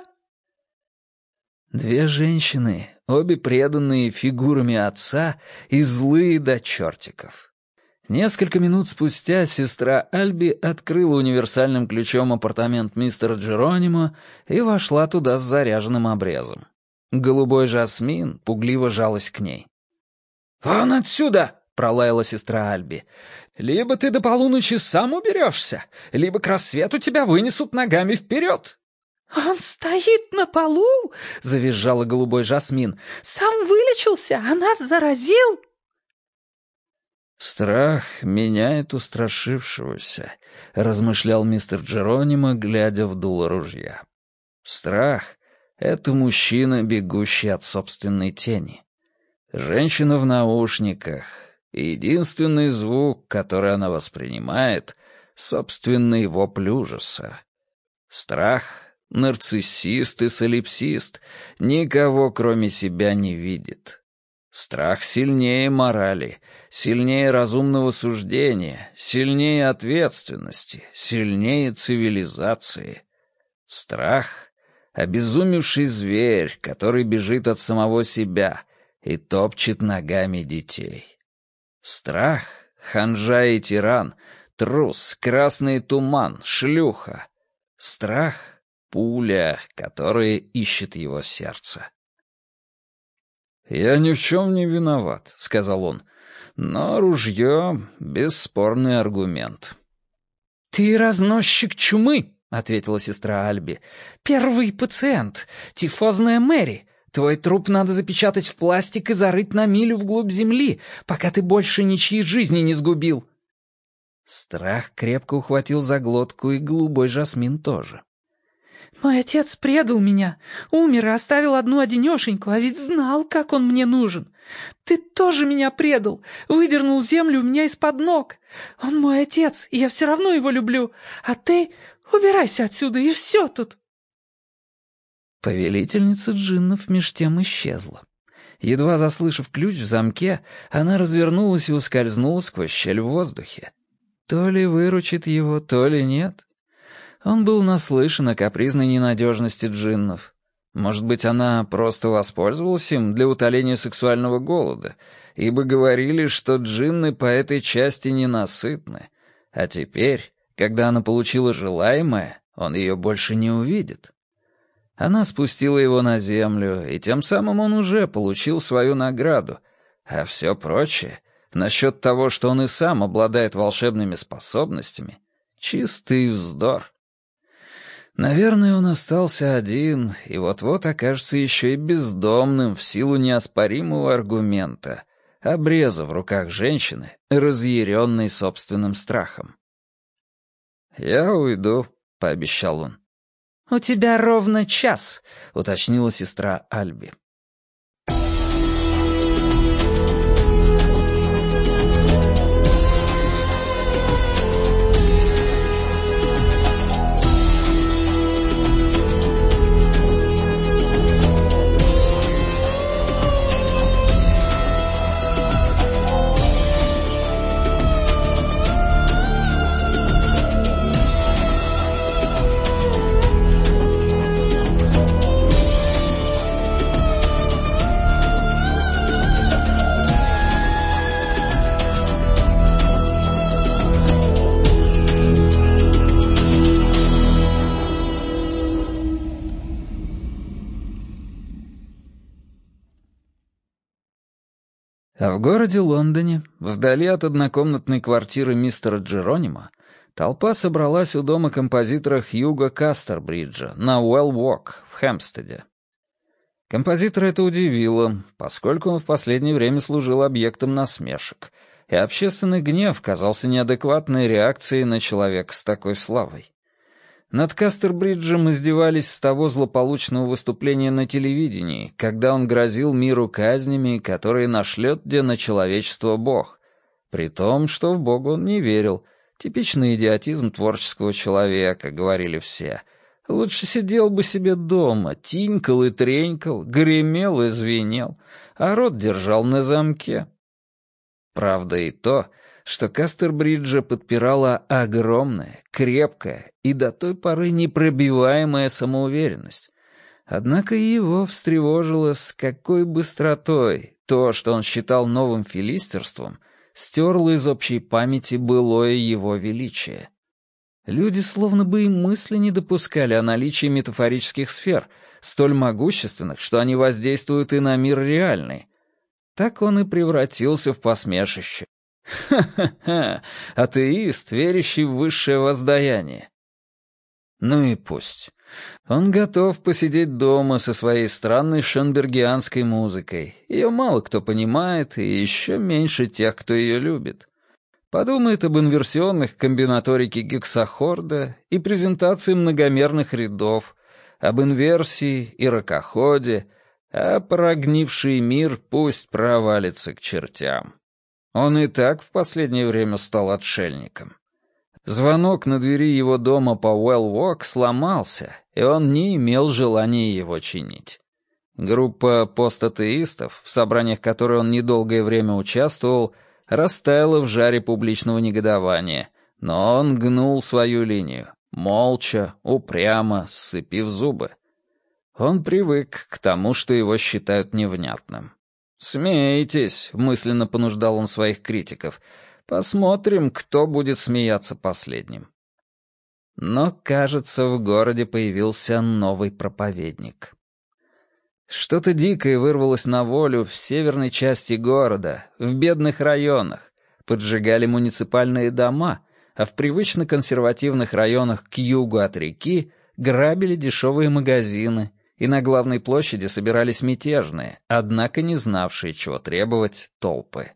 Две женщины, обе преданные фигурами отца и злые до чертиков. Несколько минут спустя сестра Альби открыла универсальным ключом апартамент мистера Джеронимо и вошла туда с заряженным обрезом. Голубой Жасмин пугливо жалась к ней. «Вон отсюда!» — пролаяла сестра Альби. «Либо ты до полуночи сам уберешься, либо к рассвету тебя вынесут ногами вперед!» «Он стоит на полу!» — завизжала голубой Жасмин. «Сам вылечился, а нас заразил!» «Страх меняет устрашившегося», — размышлял мистер Джеронимо, глядя в дуло ружья. «Страх — это мужчина, бегущий от собственной тени. Женщина в наушниках, и единственный звук, который она воспринимает — собственный вопль ужаса. Страх — нарциссист и солипсист, никого кроме себя не видит». Страх сильнее морали, сильнее разумного суждения, сильнее ответственности, сильнее цивилизации. Страх — обезумевший зверь, который бежит от самого себя и топчет ногами детей. Страх — ханжа и тиран, трус, красный туман, шлюха. Страх — пуля, которая ищет его сердце. «Я ни в чем не виноват», — сказал он, — «но ружье — бесспорный аргумент». «Ты разносчик чумы», — ответила сестра Альби. «Первый пациент, тифозная Мэри. Твой труп надо запечатать в пластик и зарыть на милю вглубь земли, пока ты больше ничьей жизни не сгубил». Страх крепко ухватил за глотку, и голубой Жасмин тоже. «Мой отец предал меня, умер и оставил одну одинешеньку, а ведь знал, как он мне нужен. Ты тоже меня предал, выдернул землю у меня из-под ног. Он мой отец, и я все равно его люблю, а ты убирайся отсюда, и все тут». Повелительница джиннов меж тем исчезла. Едва заслышав ключ в замке, она развернулась и ускользнула сквозь щель в воздухе. То ли выручит его, то ли нет. Он был наслышан о капризной ненадежности джиннов. Может быть, она просто воспользовалась им для утоления сексуального голода, ибо говорили, что джинны по этой части ненасытны, а теперь, когда она получила желаемое, он ее больше не увидит. Она спустила его на землю, и тем самым он уже получил свою награду, а все прочее, насчет того, что он и сам обладает волшебными способностями, чистый вздор. Наверное, он остался один, и вот-вот окажется еще и бездомным в силу неоспоримого аргумента, обреза в руках женщины, разъяренной собственным страхом. «Я уйду», — пообещал он. «У тебя ровно час», — уточнила сестра Альби. А в городе Лондоне, вдали от однокомнатной квартиры мистера Джеронима, толпа собралась у дома композитора Хьюго Кастербриджа на Уэлл-Уок в Хэмпстеде. Композитора это удивило, поскольку он в последнее время служил объектом насмешек, и общественный гнев казался неадекватной реакцией на человека с такой славой. Над Кастербриджем издевались с того злополучного выступления на телевидении, когда он грозил миру казнями, которые нашлет где на человечество Бог, при том, что в Бога он не верил. Типичный идиотизм творческого человека, говорили все. Лучше сидел бы себе дома, тинькал и тренькал, гремел и звенел, а рот держал на замке. Правда и то, что Кастербриджа подпирала огромная, крепкая и до той поры непробиваемая самоуверенность. Однако и его встревожило, с какой быстротой то, что он считал новым филистерством, стерло из общей памяти былое его величие. Люди словно бы и мысли не допускали о наличии метафорических сфер, столь могущественных, что они воздействуют и на мир реальный. Так он и превратился в посмешище. Ха-ха-ха, атеист, верящий в высшее воздаяние. Ну и пусть. Он готов посидеть дома со своей странной шönбергианской музыкой. Ее мало кто понимает, и еще меньше тех, кто ее любит. Подумает об инверсионных комбинаторике гексахорда и презентации многомерных рядов, об инверсии и ракоходе, а прогнивший мир пусть провалится к чертям. Он и так в последнее время стал отшельником. Звонок на двери его дома по Уэлл-Уок сломался, и он не имел желания его чинить. Группа постатеистов, в собраниях которой он недолгое время участвовал, растаяла в жаре публичного негодования, но он гнул свою линию, молча, упрямо, сцепив зубы. Он привык к тому, что его считают невнятным. «Смейтесь», — мысленно понуждал он своих критиков. «Посмотрим, кто будет смеяться последним». Но, кажется, в городе появился новый проповедник. Что-то дикое вырвалось на волю в северной части города, в бедных районах. Поджигали муниципальные дома, а в привычно консервативных районах к югу от реки грабили дешевые магазины, и на главной площади собирались мятежные, однако не знавшие, чего требовать, толпы.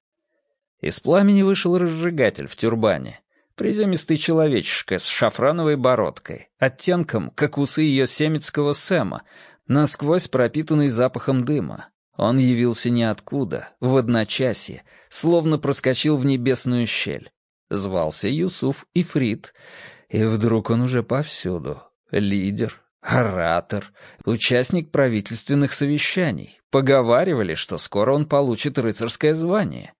Из пламени вышел разжигатель в тюрбане, приземистый человечишка с шафрановой бородкой, оттенком, как усы йосемитского Сэма, насквозь пропитанный запахом дыма. Он явился ниоткуда, в одночасье, словно проскочил в небесную щель. Звался Юсуф Ифрит, и вдруг он уже повсюду. Лидер, оратор, участник правительственных совещаний. Поговаривали, что скоро он получит рыцарское звание.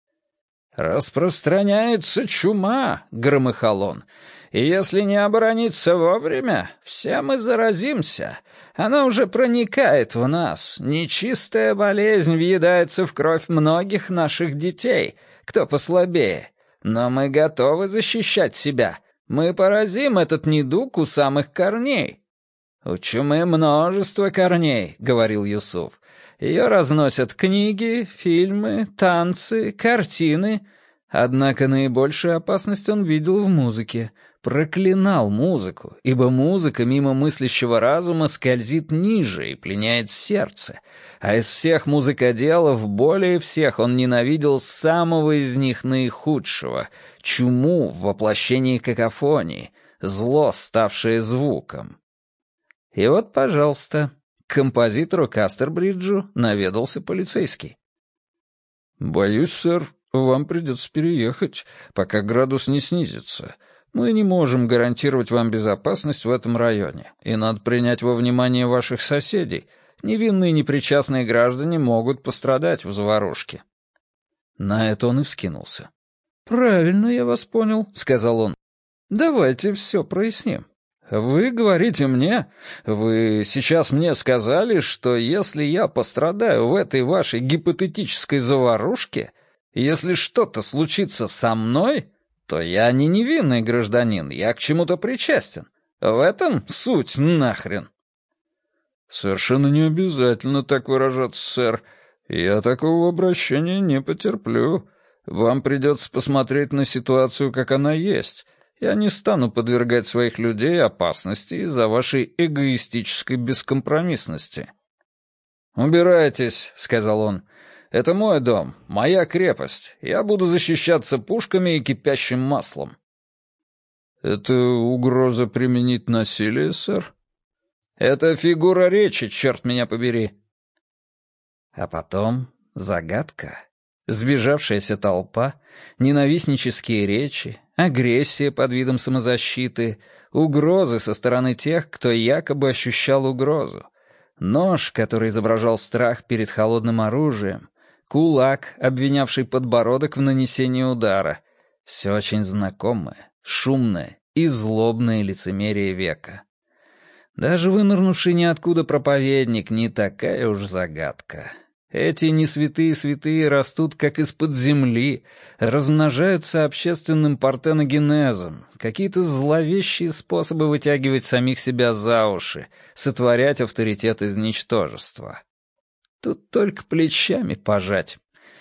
«Распространяется чума», — громыхал он, — «и если не оборониться вовремя, все мы заразимся. Она уже проникает в нас. Нечистая болезнь въедается в кровь многих наших детей, кто послабее. Но мы готовы защищать себя. Мы поразим этот недуг у самых корней». «У чумы множество корней», — говорил Юсуф. «Ее разносят книги, фильмы, танцы, картины». Однако наибольшую опасность он видел в музыке. Проклинал музыку, ибо музыка мимо мыслящего разума скользит ниже и пленяет сердце. А из всех музыкоделов более всех он ненавидел самого из них наихудшего — чуму в воплощении какофонии, зло, ставшее звуком. И вот, пожалуйста, к композитору Кастербриджу наведался полицейский. «Боюсь, сэр, вам придется переехать, пока градус не снизится. Мы не можем гарантировать вам безопасность в этом районе, и надо принять во внимание ваших соседей. Невинные непричастные граждане могут пострадать в заварушке». На это он и вскинулся. «Правильно я вас понял», — сказал он. «Давайте все проясним. Вы говорите мне, вы сейчас мне сказали, что если я пострадаю в этой вашей гипотетической заварушке, если что-то случится со мной, то я не невинный гражданин, я к чему-то причастен. В этом суть нахрен». «Совершенно не обязательно так выражаться, сэр. «Я такого обращения не потерплю. Вам придется посмотреть на ситуацию, как она есть. Я не стану подвергать своих людей опасности из-за вашей эгоистической бескомпромиссности». «Убирайтесь», — сказал он. «Это мой дом, моя крепость. Я буду защищаться пушками и кипящим маслом». «Это угроза применить насилие, сэр?» «Это фигура речи, черт меня побери». А потом загадка. Сбежавшаяся толпа, ненавистнические речи, агрессия под видом самозащиты, угрозы со стороны тех, кто якобы ощущал угрозу, нож, который изображал страх перед холодным оружием, кулак, обвинявший подбородок в нанесении удара. Все очень знакомое, шумное и злобное лицемерие века. Даже вынырнувший ниоткуда проповедник не такая уж загадка. Эти несвятые святые растут как из-под земли, размножаются общественным партеногенезом, какие-то зловещие способы вытягивать самих себя за уши, сотворять авторитет из ничтожества. Тут только плечами пожать.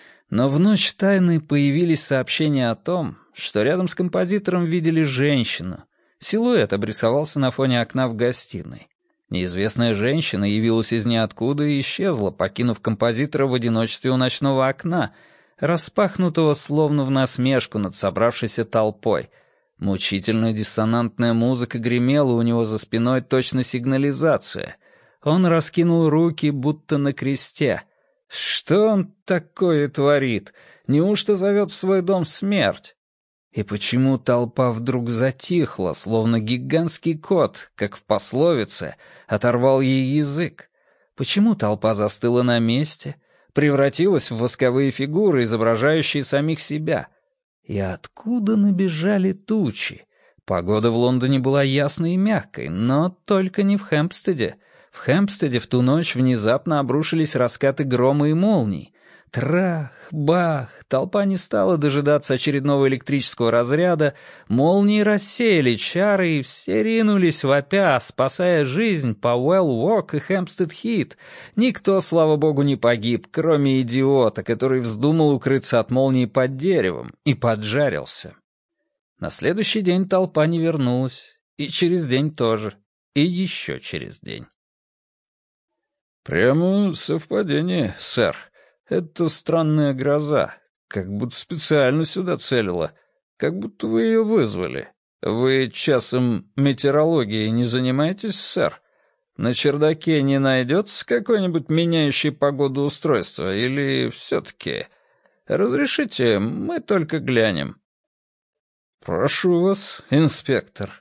Но в ночь тайны появились сообщения о том, что рядом с композитором видели женщину. Силуэт обрисовался на фоне окна в гостиной. Неизвестная женщина явилась из ниоткуда и исчезла, покинув композитора в одиночестве у ночного окна, распахнутого словно в насмешку над собравшейся толпой. Мучительная диссонантная музыка гремела у него за спиной, точно сигнализация. Он раскинул руки, будто на кресте. Что он такое творит? Неужто зовет в свой дом смерть? И почему толпа вдруг затихла, словно гигантский кот, как в пословице, оторвал ей язык? Почему толпа застыла на месте, превратилась в восковые фигуры, изображающие самих себя? И откуда набежали тучи? Погода в Лондоне была ясной и мягкой, но только не в Хэмпстеде. В Хэмпстеде в ту ночь внезапно обрушились раскаты грома и молний. Трах, бах, толпа не стала дожидаться очередного электрического разряда, молнии рассеяли чары, и все ринулись вопя, спасая жизнь по Уэлл-Уок и Хэмпстед-Хит. Никто, слава богу, не погиб, кроме идиота, который вздумал укрыться от молнии под деревом и поджарился. На следующий день толпа не вернулась, и через день тоже, и еще через день. «Прямо совпадение, сэр. Это странная гроза, как будто специально сюда целила, как будто вы ее вызвали. Вы часом метеорологией не занимаетесь, сэр? На чердаке не найдется какое-нибудь меняющее погоду устройство, или все-таки? Разрешите, мы только глянем». «Прошу вас, инспектор».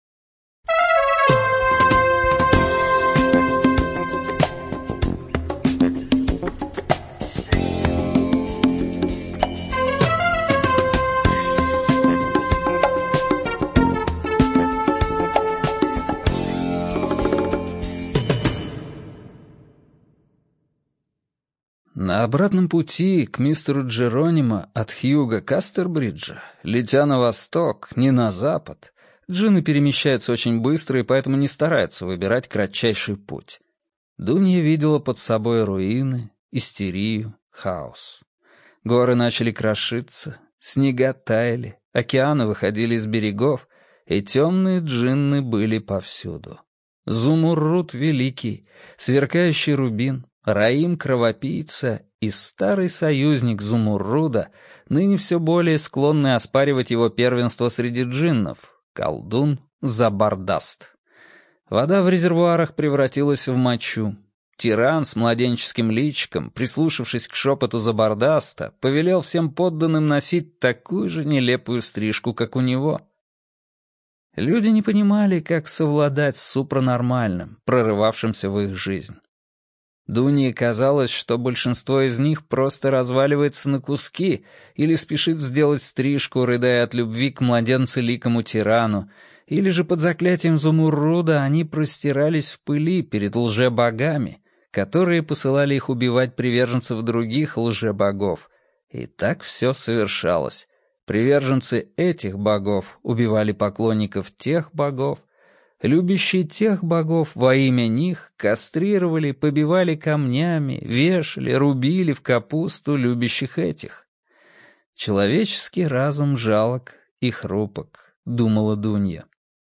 На обратном пути к мистеру Джеронимо от Хьюга Кастербриджа, летя на восток, не на запад, джинны перемещаются очень быстро и поэтому не стараются выбирать кратчайший путь. Дунья видела под собой руины, истерию, хаос. Горы начали крошиться, снега таяли, океаны выходили из берегов, и темные джинны были повсюду. Зумуррут великий, сверкающий рубин, Раим Кровопийца и старый союзник Зумурруда, ныне все более склонный оспаривать его первенство среди джиннов, колдун Забардаст. Вода в резервуарах превратилась в мочу. Тиран с младенческим личиком, прислушавшись к шепоту Забардаста, повелел всем подданным носить такую же нелепую стрижку, как у него. Люди не понимали, как совладать с супранормальным, прорывавшимся в их жизнь. Дунье казалось, что большинство из них просто разваливается на куски или спешит сделать стрижку, рыдая от любви к младенцеликому тирану, или же под заклятием Зумурруда они простирались в пыли перед лжебогами, которые посылали их убивать приверженцев других лжебогов. И так все совершалось. Приверженцы этих богов убивали поклонников тех богов, любящие тех богов во имя них, кастрировали, побивали камнями, вешали, рубили в капусту любящих этих. Человеческий разум жалок и хрупок, думала Дунья.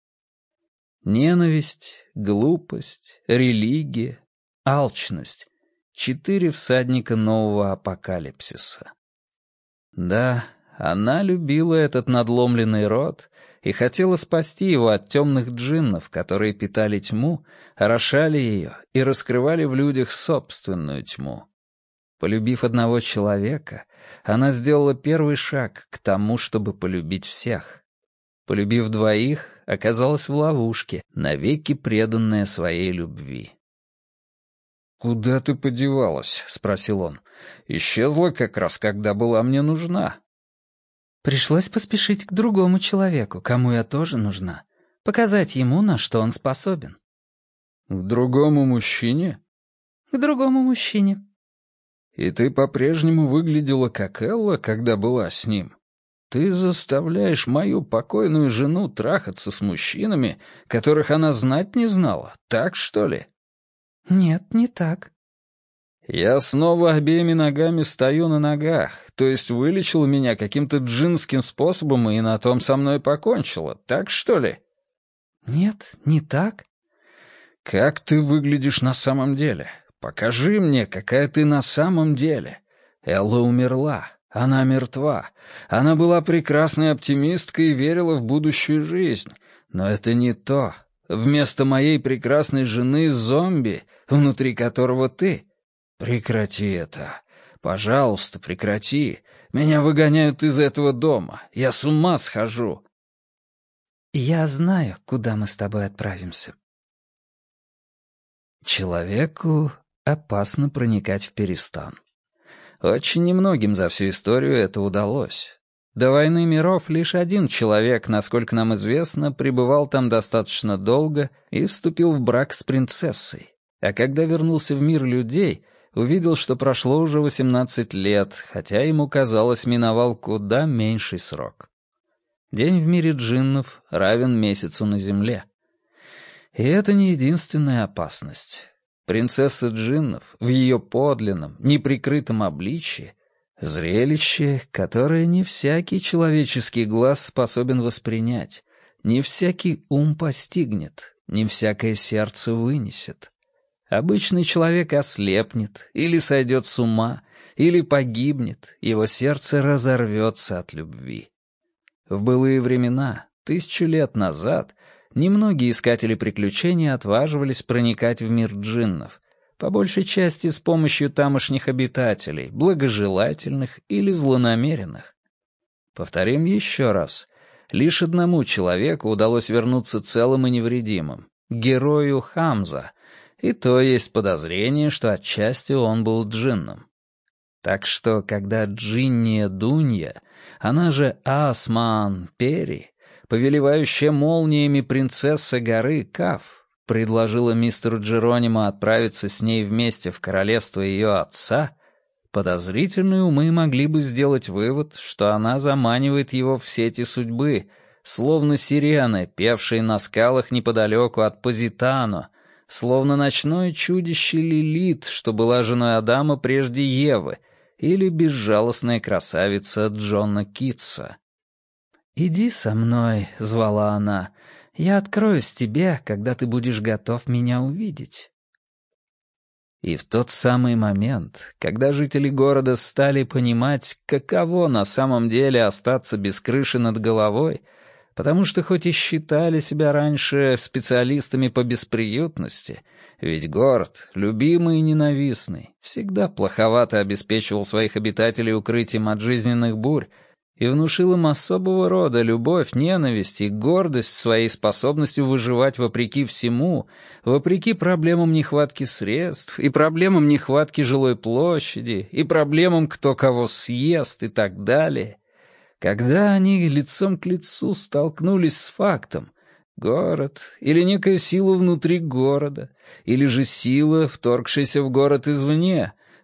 Ненависть, глупость, религия, алчность — четыре всадника нового апокалипсиса. Да, она любила этот надломленный род и хотела спасти его от темных джиннов, которые питали тьму, орошали ее и раскрывали в людях собственную тьму. Полюбив одного человека, она сделала первый шаг к тому, чтобы полюбить всех. Полюбив двоих, оказалась в ловушке, навеки преданная своей любви. «Куда ты подевалась?» — спросил он. «Исчезла как раз, когда была мне нужна». Пришлось поспешить к другому человеку, кому я тоже нужна. Показать ему, на что он способен. «К другому мужчине?» «К другому мужчине». «И ты по-прежнему выглядела как Элла, когда была с ним? Ты заставляешь мою покойную жену трахаться с мужчинами, которых она знать не знала, так что ли?» «Нет, не так». «Я снова обеими ногами стою на ногах, то есть вылечила меня каким-то джиннским способом и на том со мной покончила, так что ли?» «Нет, не так». «Как ты выглядишь на самом деле? Покажи мне, какая ты на самом деле. Элла умерла, она мертва. Она была прекрасной оптимисткой и верила в будущую жизнь. Но это не то. Вместо моей прекрасной жены зомби, внутри которого ты. Прекрати это. Пожалуйста, прекрати. Меня выгоняют из этого дома. Я с ума схожу». «Я знаю, куда мы с тобой отправимся». Человеку опасно проникать в Перистан. Очень немногим за всю историю это удалось. До войны миров лишь один человек, насколько нам известно, пребывал там достаточно долго и вступил в брак с принцессой. А когда вернулся в мир людей, увидел, что прошло уже восемнадцать лет, хотя ему казалось, миновал куда меньший срок. День в мире джиннов равен месяцу на земле. И это не единственная опасность. Принцесса джиннов в ее подлинном, неприкрытом обличье — зрелище, которое не всякий человеческий глаз способен воспринять, не всякий ум постигнет, не всякое сердце вынесет. Обычный человек ослепнет, или сойдет с ума, или погибнет, его сердце разорвется от любви. В былые времена, тысячу лет назад, немногие искатели приключений отваживались проникать в мир джиннов, по большей части с помощью тамошних обитателей, благожелательных или злонамеренных. Повторим еще раз. Лишь одному человеку удалось вернуться целым и невредимым — герою Хамза, и то есть подозрение, что отчасти он был джинном. Так что, когда Джинния Дунья, она же Асман Пери, повелевающая молниями принцесса горы Каф, предложила мистеру Джеронимо отправиться с ней вместе в королевство ее отца, подозрительные умы могли бы сделать вывод, что она заманивает его в сети судьбы, словно сирены, певшие на скалах неподалеку от Позитано, словно ночное чудище Лилит, что была женой Адама прежде Евы, или безжалостная красавица Джона Китса. «Иди со мной», — звала она, — «я откроюсь тебе, когда ты будешь готов меня увидеть». И в тот самый момент, когда жители города стали понимать, каково на самом деле остаться без крыши над головой, потому что хоть и считали себя раньше специалистами по бесприютности, ведь город, любимый и ненавистный, всегда плоховато обеспечивал своих обитателей укрытием от жизненных бурь и внушил им особого рода любовь, ненависть и гордость своей способностью выживать вопреки всему, вопреки проблемам нехватки средств и проблемам нехватки жилой площади и проблемам кто кого съест и так далее. Когда они лицом к лицу столкнулись с фактом — город или некая сила внутри города, или же сила, вторгшаяся в город извне,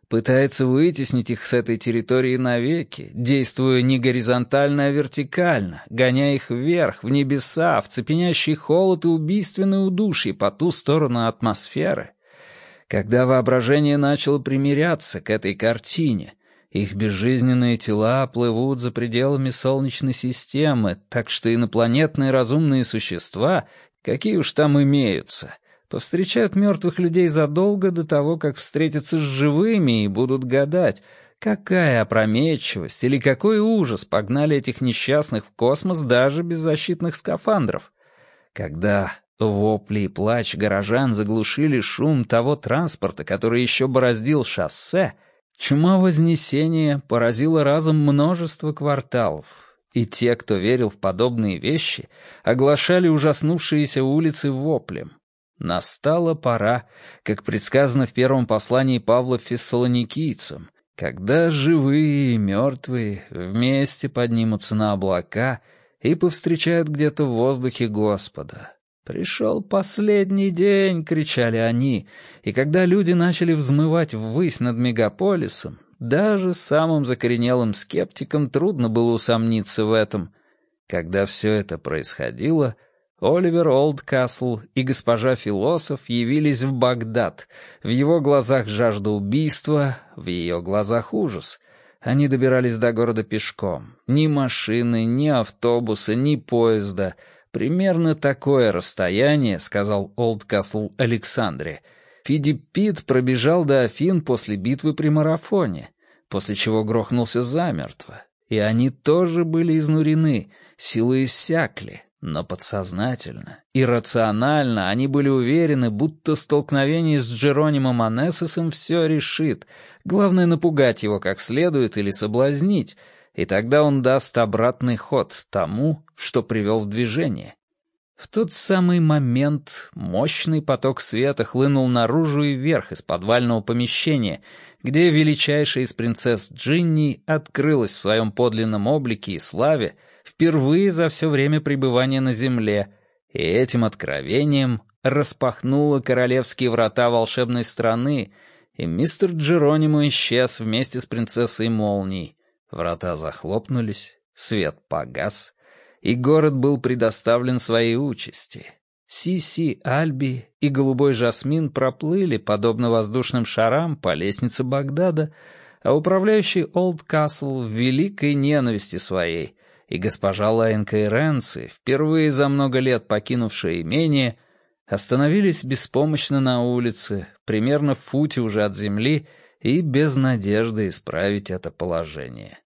Пытается вытеснить их с этой территории навеки, действуя не горизонтально, а вертикально, гоняя их вверх, в небеса, в цепенящий холод и убийственное удушье по ту сторону атмосферы. Когда воображение начало примиряться к этой картине, их безжизненные тела плывут за пределами Солнечной системы, так что инопланетные разумные существа, какие уж там имеются, повстречают мертвых людей задолго до того, как встретятся с живыми и будут гадать, какая опрометчивость или какой ужас погнали этих несчастных в космос даже без защитных скафандров. Когда вопли и плач горожан заглушили шум того транспорта, который еще бороздил шоссе, чума Вознесения поразила разом множество кварталов, и те, кто верил в подобные вещи, оглашали ужаснувшиеся улицы воплем. Настала пора, как предсказано в первом послании Павла фессалоникийцам, когда живые и мертвые вместе поднимутся на облака и повстречают где-то в воздухе Господа. «Пришел последний день!» — кричали они, и когда люди начали взмывать ввысь над мегаполисом, даже самым закоренелым скептикам трудно было усомниться в этом. Когда все это происходило, Оливер Олдкасл и госпожа Философ явились в Багдад. В его глазах жажда убийства, в ее глазах ужас. Они добирались до города пешком. Ни машины, ни автобуса, ни поезда. Примерно такое расстояние, сказал Олдкасл Александре. Фидиппит пробежал до Афин после битвы при марафоне, после чего грохнулся замертво. И они тоже были изнурены, силы иссякли. Но подсознательно, иррационально они были уверены, будто столкновение с Джеронимом Онессосом все решит. Главное напугать его как следует или соблазнить, и тогда он даст обратный ход тому, что привел в движение. В тот самый момент мощный поток света хлынул наружу и вверх из подвального помещения, где величайшая из принцесс Джинни открылась в своем подлинном облике и славе впервые за все время пребывания на земле, и этим откровением распахнула королевские врата волшебной страны, и мистер Джеронимо исчез вместе с принцессой Молнией. Врата захлопнулись, свет погас, и город был предоставлен своей участи. Сиси, Альби и голубой жасмин проплыли, подобно воздушным шарам, по лестнице Багдада, а управляющий Олдкасл в великой ненависти своей, и госпожа Лаенка и Ренци, впервые за много лет покинувшие имение, остановились беспомощно на улице, примерно в футе уже от земли, и без надежды исправить это положение.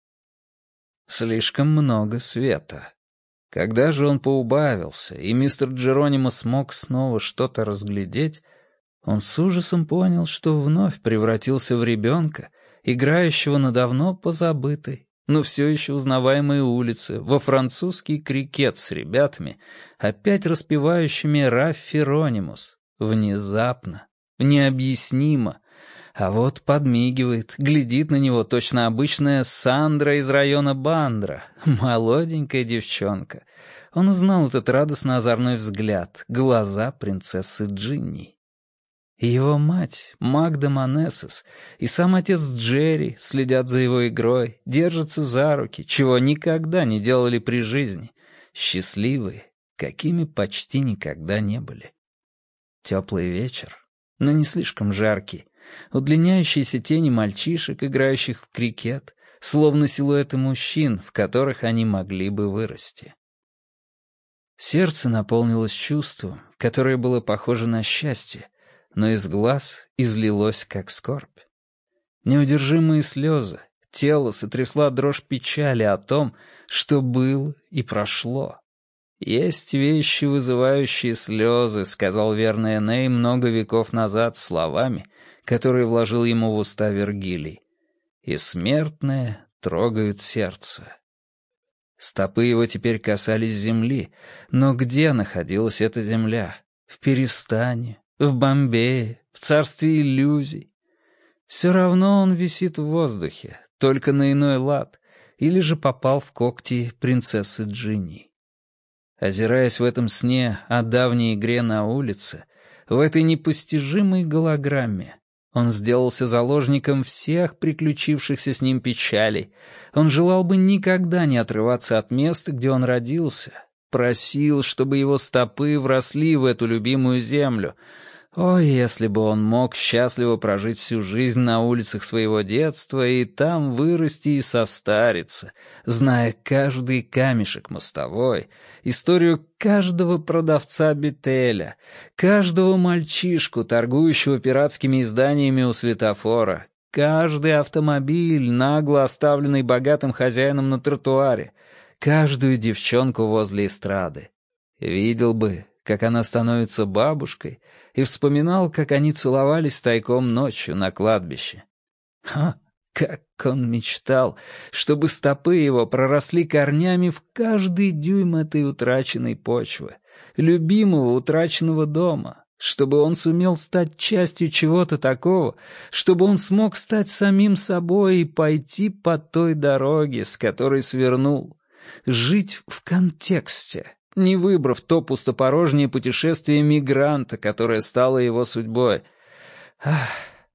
Слишком много света. Когда же он поубавился, и мистер Джеронимо смог снова что-то разглядеть, он с ужасом понял, что вновь превратился в ребенка, играющего на давно позабытой, но все еще узнаваемой улице, во французский крикет с ребятами, опять распевающими «Раффи Ронимус». Внезапно, необъяснимо. А вот подмигивает, глядит на него точно обычная Сандра из района Бандра, молоденькая девчонка. Он узнал этот радостно-озорной взгляд, глаза принцессы Джинни. Его мать, Магда Монессос, и сам отец Джерри следят за его игрой, держатся за руки, чего никогда не делали при жизни, счастливые, какими почти никогда не были. Теплый вечер, но не слишком жаркий, удлиняющиеся тени мальчишек, играющих в крикет, словно силуэты мужчин, в которых они могли бы вырасти. Сердце наполнилось чувством, которое было похоже на счастье, но из глаз излилось, как скорбь. Неудержимые слезы, тело сотрясла дрожь печали о том, что было и прошло. «Есть вещи, вызывающие слезы», — сказал верный Эней много веков назад словами, которые вложил ему в уста Вергилий. «И смертные трогают сердце». Стопы его теперь касались земли, но где находилась эта земля? В Перестане, в Бомбее, в царстве иллюзий. Все равно он висит в воздухе, только на иной лад, или же попал в когти принцессы Джинни. Озираясь в этом сне о давней игре на улице, в этой непостижимой голограмме, Он сделался заложником всех приключившихся с ним печалей. Он желал бы никогда не отрываться от места, где он родился. Просил, чтобы его стопы вросли в эту любимую землю. О, если бы он мог счастливо прожить всю жизнь на улицах своего детства и там вырасти и состариться, зная каждый камешек мостовой, историю каждого продавца бетеля, каждого мальчишку, торгующего пиратскими изданиями у светофора, каждый автомобиль, нагло оставленный богатым хозяином на тротуаре, каждую девчонку возле эстрады. Видел бы, как она становится бабушкой, и вспоминал, как они целовались тайком ночью на кладбище. Ха, как он мечтал, чтобы стопы его проросли корнями в каждый дюйм этой утраченной почвы, любимого утраченного дома, чтобы он сумел стать частью чего-то такого, чтобы он смог стать самим собой и пойти по той дороге, с которой свернул, жить в контексте, не выбрав то пустопорожнее путешествие мигранта, которое стало его судьбой. Ах,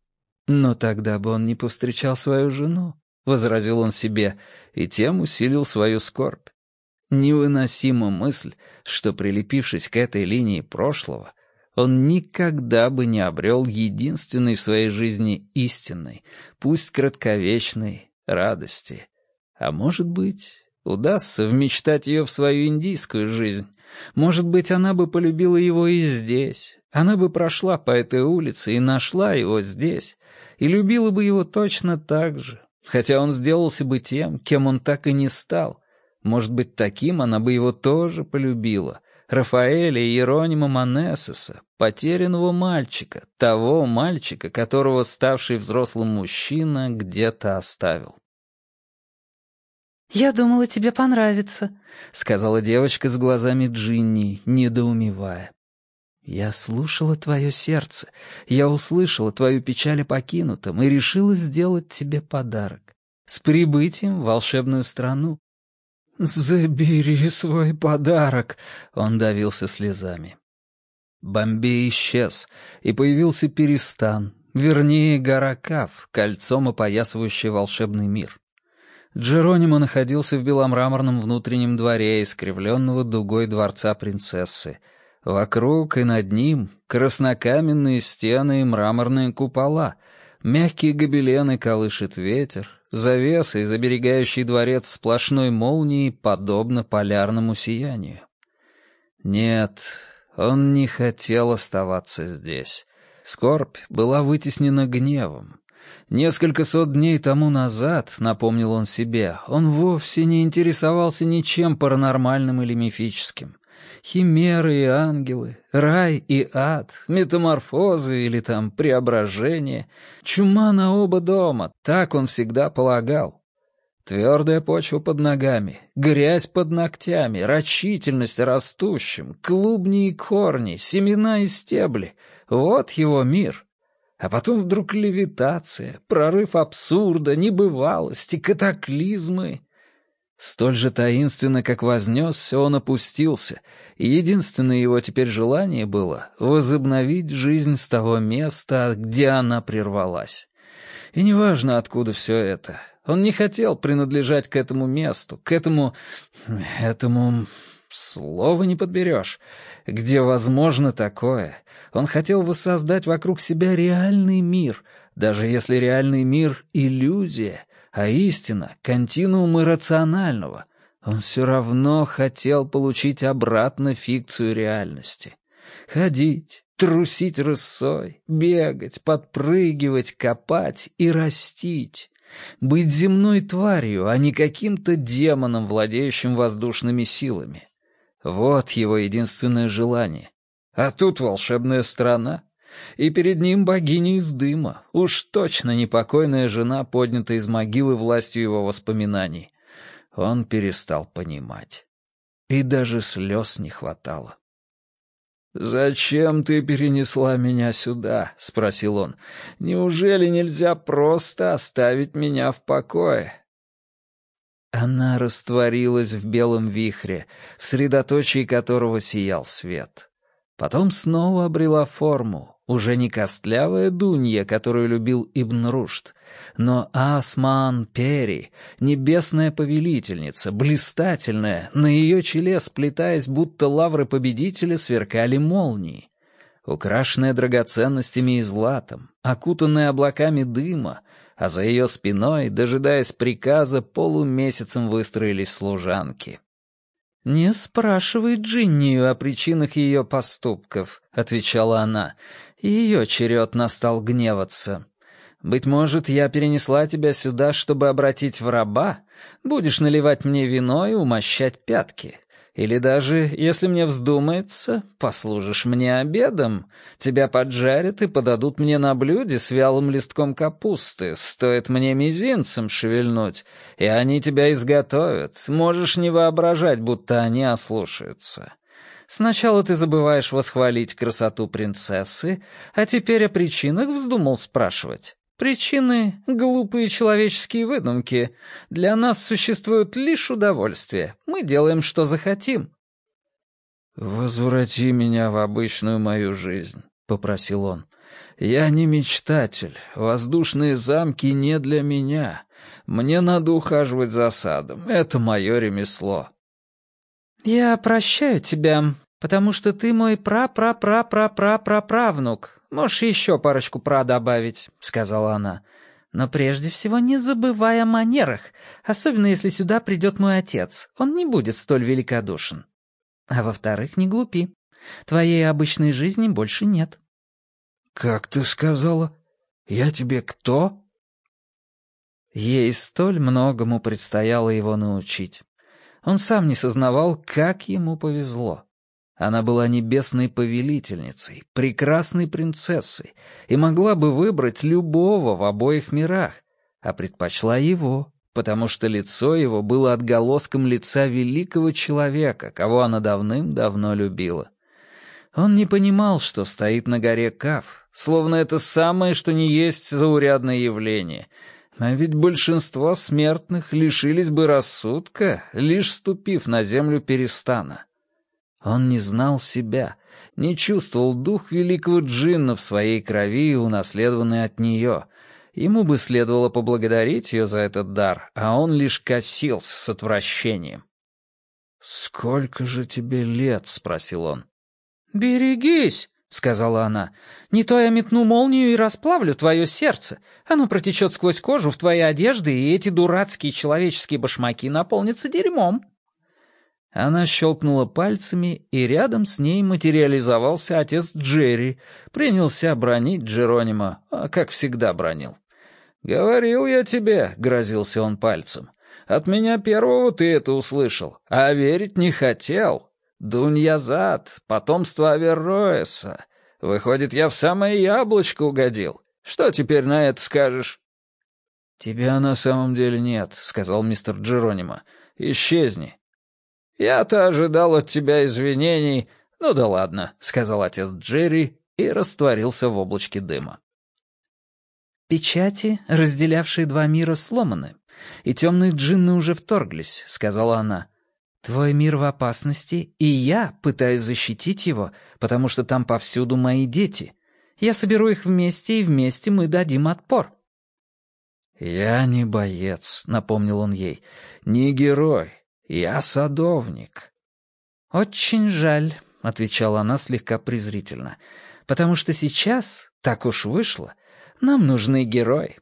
но тогда бы он не повстречал свою жену, — возразил он себе, и тем усилил свою скорбь. Невыносима мысль, что, прилепившись к этой линии прошлого, он никогда бы не обрел единственной в своей жизни истинной, пусть кратковечной, радости. А может быть, удастся вмечтать ее в свою индийскую жизнь. Может быть, она бы полюбила его и здесь. Она бы прошла по этой улице и нашла его здесь. И любила бы его точно так же. Хотя он сделался бы тем, кем он так и не стал. Может быть, таким она бы его тоже полюбила. Рафаэля и Иеронима Манессеса, потерянного мальчика, того мальчика, которого ставший взрослым мужчина где-то оставил. «Я думала, тебе понравится», — сказала девочка с глазами Джинни, недоумевая. «Я слушала твое сердце, я услышала твою печаль о покинутом и решила сделать тебе подарок. С прибытием в волшебную страну». «Забери свой подарок», — он давился слезами. Бомбей исчез, и появился Перистан, вернее, гора Кав, кольцом опоясывающая волшебный мир. Джеронимо находился в беломраморном внутреннем дворе искривленного дугой дворца принцессы. Вокруг и над ним краснокаменные стены и мраморные купола, мягкие гобелены колышет ветер, завеса, оберегающий дворец сплошной молнией, подобно полярному сиянию. Нет, он не хотел оставаться здесь. Скорбь была вытеснена гневом. Несколько сот дней тому назад, напомнил он себе, он вовсе не интересовался ничем паранормальным или мифическим. Химеры и ангелы, рай и ад, метаморфозы или там преображение, чума на оба дома, так он всегда полагал. Твердая почва под ногами, грязь под ногтями, рачительность растущим, клубни и корни, семена и стебли — вот его мир. А потом вдруг левитация, прорыв абсурда, небывалости, катаклизмы. Столь же таинственно, как вознесся, он опустился, и единственное его теперь желание было возобновить жизнь с того места, где она прервалась. И неважно, откуда все это. Он не хотел принадлежать к этому месту, к этому... этому... слова не подберешь, где возможно такое. Он хотел воссоздать вокруг себя реальный мир, даже если реальный мир — иллюзия, а истина — континуум иррационального. Он все равно хотел получить обратно фикцию реальности. Ходить, трусить рысой, бегать, подпрыгивать, копать и растить. Быть земной тварью, а не каким-то демоном, владеющим воздушными силами. Вот его единственное желание. А тут волшебная страна. И перед ним богиня из дыма, уж точно непокойная жена, поднятая из могилы властью его воспоминаний. Он перестал понимать. И даже слез не хватало. «Зачем ты перенесла меня сюда?» — спросил он. «Неужели нельзя просто оставить меня в покое?» Она растворилась в белом вихре, в средоточии которого сиял свет. Потом снова обрела форму, уже не костлявая Дунья, которую любил Ибн Рушд, но Осман-Пери, небесная повелительница, блистательная, на ее челе, сплетаясь, будто лавры победителя, сверкали молнии. Украшенная драгоценностями и златом, окутанная облаками дыма, а за ее спиной, дожидаясь приказа, полумесяцем выстроились служанки. «Не спрашивай Джиннию о причинах ее поступков», — отвечала она. «Ее черед настал гневаться. Быть может, я перенесла тебя сюда, чтобы обратить в раба? Будешь наливать мне вино и умощать пятки. Или даже, если мне вздумается, послужишь мне обедом. Тебя поджарят и подадут мне на блюде с вялым листком капусты. Стоит мне мизинцем шевельнуть, и они тебя изготовят. Можешь не воображать, будто они ослушаются. Сначала ты забываешь восхвалить красоту принцессы, а теперь о причинах вздумал спрашивать. Причины — глупые человеческие выдумки. Для нас существует лишь удовольствие. Мы делаем, что захотим». «Возврати меня в обычную мою жизнь», — попросил он. «Я не мечтатель. Воздушные замки не для меня. Мне надо ухаживать за садом. Это мое ремесло». «Я прощаю тебя, потому что ты мой пра-пра-пра-пра-пра-пра-правнук. Можешь еще парочку «пра» добавить», — сказала она. «Но прежде всего не забывай о манерах, особенно если сюда придет мой отец. Он не будет столь великодушен. А во-вторых, не глупи. Твоей обычной жизни больше нет». «Как ты сказала? Я тебе кто?» Ей столь многому предстояло его научить. Он сам не сознавал, как ему повезло. Она была небесной повелительницей, прекрасной принцессой и могла бы выбрать любого в обоих мирах, а предпочла его, потому что лицо его было отголоском лица великого человека, кого она давным-давно любила. Он не понимал, что стоит на горе Каф, словно это самое, что ни есть заурядное явление, а ведь большинство смертных лишились бы рассудка, лишь ступив на землю Перистана. Он не знал себя, не чувствовал дух великого джинна в своей крови, унаследованный от нее. Ему бы следовало поблагодарить ее за этот дар, а он лишь косился с отвращением. «Сколько же тебе лет?» — спросил он. «Берегись!» — сказала она. «Не то я метну молнию и расплавлю твое сердце. Оно протечет сквозь кожу в твои одежды, и эти дурацкие человеческие башмаки наполнятся дерьмом». Она щелкнула пальцами, и рядом с ней материализовался отец Джерри, принялся бранить Джеронима, как всегда бранил. «Говорил я тебе», — грозился он пальцем, — «от меня первого ты это услышал, а верить не хотел. Дуньязад, потомство Аверроэса. Выходит, я в самое яблочко угодил. Что теперь на это скажешь?» «Тебя на самом деле нет», — сказал мистер Джеронимо. «Исчезни». «Я-то ожидал от тебя извинений. Ну да ладно», — сказал отец Джерри и растворился в облачке дыма. «Печати, разделявшие два мира, сломаны, и темные джинны уже вторглись», — сказала она. «Твой мир в опасности, и я пытаюсь защитить его, потому что там повсюду мои дети. Я соберу их вместе, и вместе мы дадим отпор». «Я не боец», — напомнил он ей, — «не герой. Я садовник». «Очень жаль», — отвечала она слегка презрительно, «потому что сейчас, так уж вышло, нам нужны герои».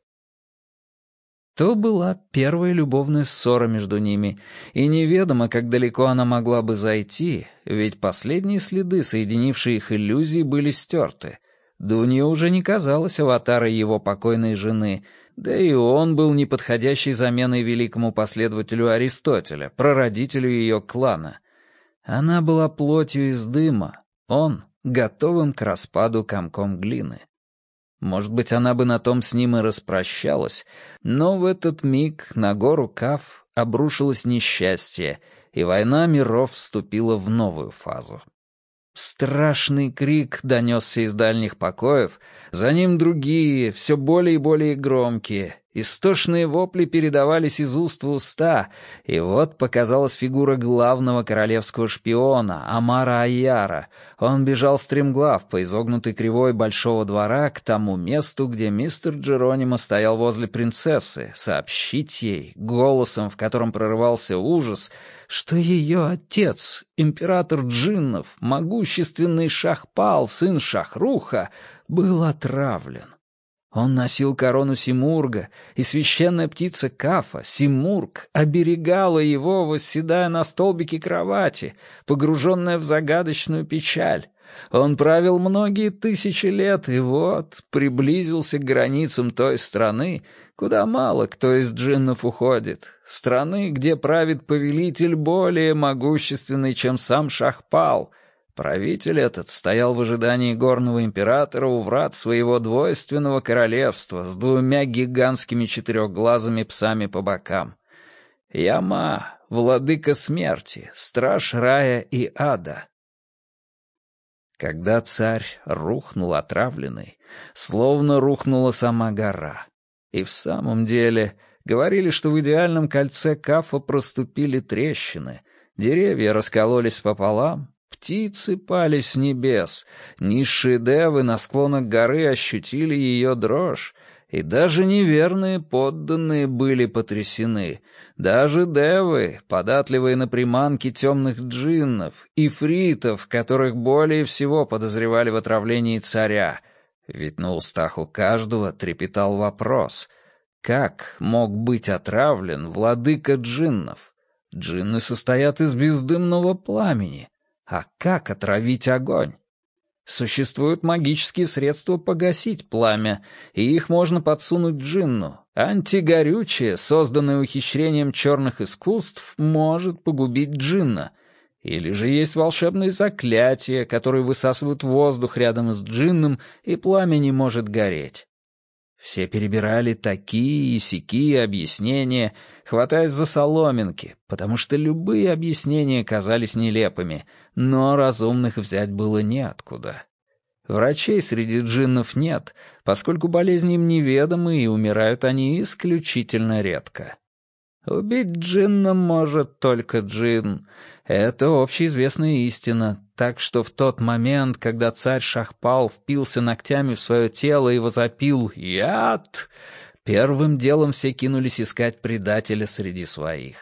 То была первая любовная ссора между ними, и неведомо, как далеко она могла бы зайти, ведь последние следы, соединившие их иллюзии, были стерты. Дунья уже не казалась аватарой его покойной жены, да и он был неподходящей заменой великому последователю Аристотеля, прародителю ее клана. Она была плотью из дыма, он — готовым к распаду комком глины. Может быть, она бы на том с ним и распрощалась, но в этот миг на гору Каф обрушилось несчастье, и война миров вступила в новую фазу. Страшный крик донесся из дальних покоев, за ним другие, все более и более громкие, Истошные вопли передавались из уст в уста, и вот показалась фигура главного королевского шпиона, Амара Айяра. Он бежал стремглав по изогнутой кривой большого двора к тому месту, где мистер Джеронимо стоял возле принцессы, сообщить ей, голосом, в котором прорывался ужас, что ее отец, император джиннов, могущественный Шахпал, сын Шахруха, был отравлен. Он носил корону Симурга, и священная птица Кафа, Симург, оберегала его, восседая на столбике кровати, погруженная в загадочную печаль. Он правил многие тысячи лет, и вот приблизился к границам той страны, куда мало кто из джиннов уходит, страны, где правит повелитель более могущественный, чем сам Шахпал. Правитель этот стоял в ожидании горного императора у врат своего двойственного королевства с двумя гигантскими четырехглазыми псами по бокам. Яма, владыка смерти, страж рая и ада. Когда царь рухнул отравленный, словно рухнула сама гора. И в самом деле говорили, что в идеальном кольце Кафа проступили трещины, деревья раскололись пополам, птицы пали с небес, низшие девы на склонах горы ощутили ее дрожь, и даже неверные подданные были потрясены. Даже девы, податливые на приманки темных джиннов, ифритов, которых более всего подозревали в отравлении царя. Ведь на устах у каждого трепетал вопрос: как мог быть отравлен владыка джиннов? Джинны состоят из бездымного пламени. А как отравить огонь? Существуют магические средства погасить пламя, и их можно подсунуть джинну. Антигорючее, созданное ухищрением черных искусств, может погубить джинна. Или же есть волшебные заклятия, которые высасывают воздух рядом с джинном, и пламя не может гореть. Все перебирали такие и сякие объяснения, хватаясь за соломинки, потому что любые объяснения казались нелепыми, но разумных взять было неоткуда. Врачей среди джиннов нет, поскольку болезни им неведомы, и умирают они исключительно редко. Убить джинна может только джин. Это общеизвестная истина, так что в тот момент, когда царь Шахпал впился ногтями в свое тело и возопил «Яд!», первым делом все кинулись искать предателя среди своих.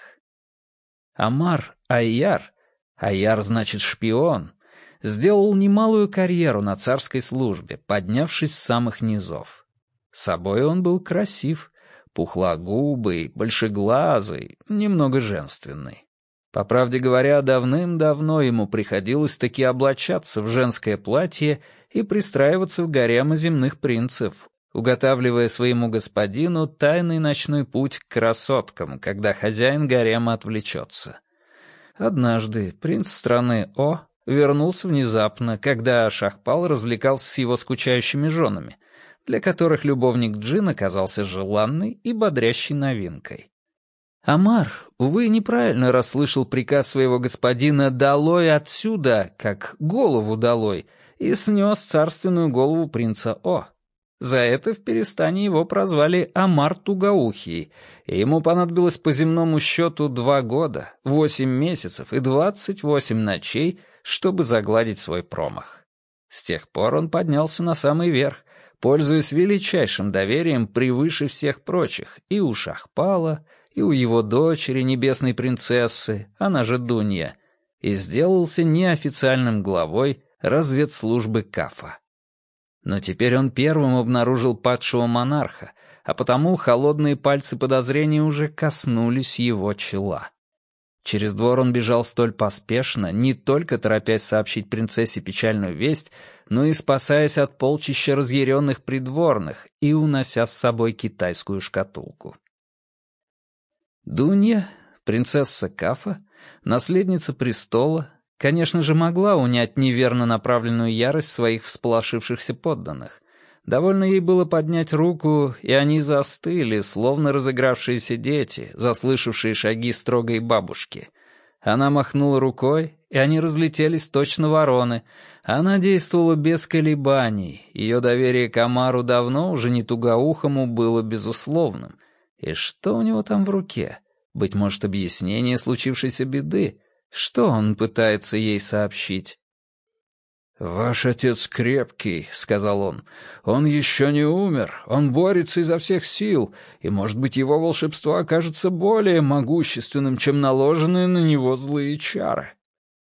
Амар Айяр, Айяр значит шпион, сделал немалую карьеру на царской службе, поднявшись с самых низов. Собой он был красив, пухлогубый, большеглазый, немного женственный. По правде говоря, давным-давно ему приходилось таки облачаться в женское платье и пристраиваться в гаремы земных принцев, уготавливая своему господину тайный ночной путь к красоткам, когда хозяин гарема отвлечется. Однажды принц страны О вернулся внезапно, когда Шахпал развлекался с его скучающими женами, для которых любовник джин оказался желанной и бодрящей новинкой. Амар, увы, неправильно расслышал приказ своего господина «долой отсюда», как «голову долой», и снес царственную голову принца О. За это в Перестане его прозвали Амар Тугоухий, и ему понадобилось по земному счету два года, восемь месяцев и двадцать восемь ночей, чтобы загладить свой промах. С тех пор он поднялся на самый верх, пользуясь величайшим доверием превыше всех прочих и у Шахпала, и у его дочери, небесной принцессы, она же Дунья, и сделался неофициальным главой разведслужбы Кафа. Но теперь он первым обнаружил падшего монарха, а потому холодные пальцы подозрения уже коснулись его чела. Через двор он бежал столь поспешно, не только торопясь сообщить принцессе печальную весть, но и спасаясь от полчища разъяренных придворных и унося с собой китайскую шкатулку. Дунья, принцесса Кафа, наследница престола, конечно же, могла унять неверно направленную ярость своих всполошившихся подданных. Довольно ей было поднять руку, и они застыли, словно разыгравшиеся дети, заслышавшие шаги строгой бабушки. Она махнула рукой, и они разлетелись точно вороны. Она действовала без колебаний. Ее доверие к Омару давно уже не тугоухому было безусловным. И что у него там в руке? Быть может, объяснение случившейся беды? Что он пытается ей сообщить? «Ваш отец крепкий», — сказал он. «Он еще не умер, он борется изо всех сил, и, может быть, его волшебство окажется более могущественным, чем наложенные на него злые чары».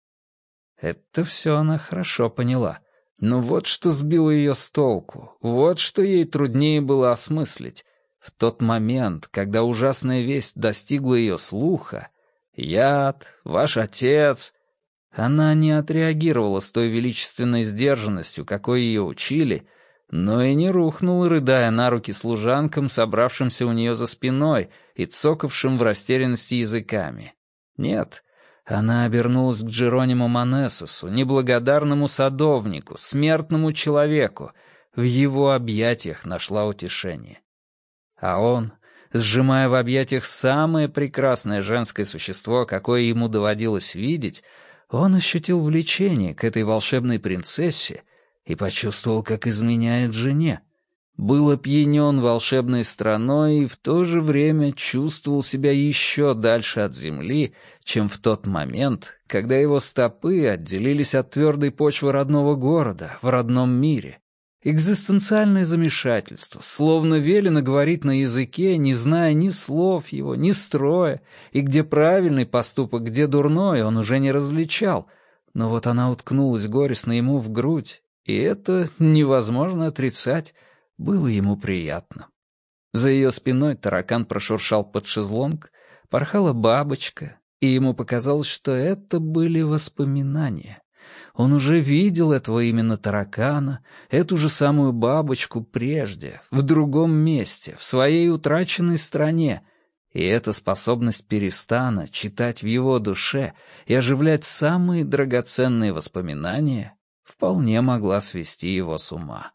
Это все она хорошо поняла. Но вот что сбило ее с толку, вот что ей труднее было осмыслить. В тот момент, когда ужасная весть достигла ее слуха, яд, ваш отец... Она не отреагировала с той величественной сдержанностью, какой ее учили, но и не рухнула, рыдая на руки служанкам, собравшимся у нее за спиной и цокавшим в растерянности языками. Нет, она обернулась к Джеронимо Манессосу, неблагодарному садовнику, смертному человеку, в его объятиях нашла утешение. А он, сжимая в объятиях самое прекрасное женское существо, какое ему доводилось видеть, он ощутил влечение к этой волшебной принцессе и почувствовал, как изменяет жене. Был опьянен волшебной страной и в то же время чувствовал себя еще дальше от земли, чем в тот момент, когда его стопы отделились от твердой почвы родного города, в родном мире. Экзистенциальное замешательство, словно велено говорить на языке, не зная ни слов его, ни строя, и где правильный поступок, где дурной, он уже не различал. Но вот она уткнулась горестно ему в грудь, и это невозможно отрицать, было ему приятно. За ее спиной таракан прошуршал под шезлонг, порхала бабочка, и ему показалось, что это были воспоминания. Он уже видел этого именно таракана, эту же самую бабочку прежде, в другом месте, в своей утраченной стране, и эта способность перестана читать в его душе и оживлять самые драгоценные воспоминания вполне могла свести его с ума.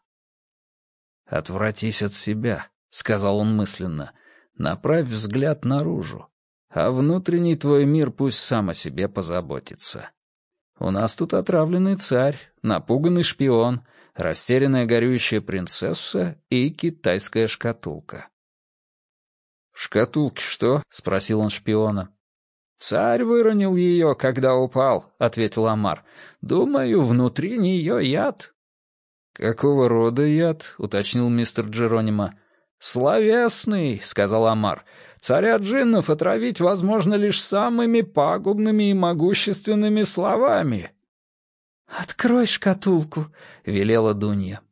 «Отвратись от себя», — сказал он мысленно, — «направь взгляд наружу, а внутренний твой мир пусть сам о себе позаботится». У нас тут отравленный царь, напуганный шпион, растерянная горюющая принцесса и китайская шкатулка. «В шкатулке что?» — спросил он шпиона. «Царь выронил ее, когда упал», — ответил Омар. «Думаю, внутри нее яд». «Какого рода яд?» — уточнил мистер Джеронимо. «Словесный», — сказал Омар. «Царя джиннов отравить возможно лишь самыми пагубными и могущественными словами». «Открой шкатулку», — велела Дунья.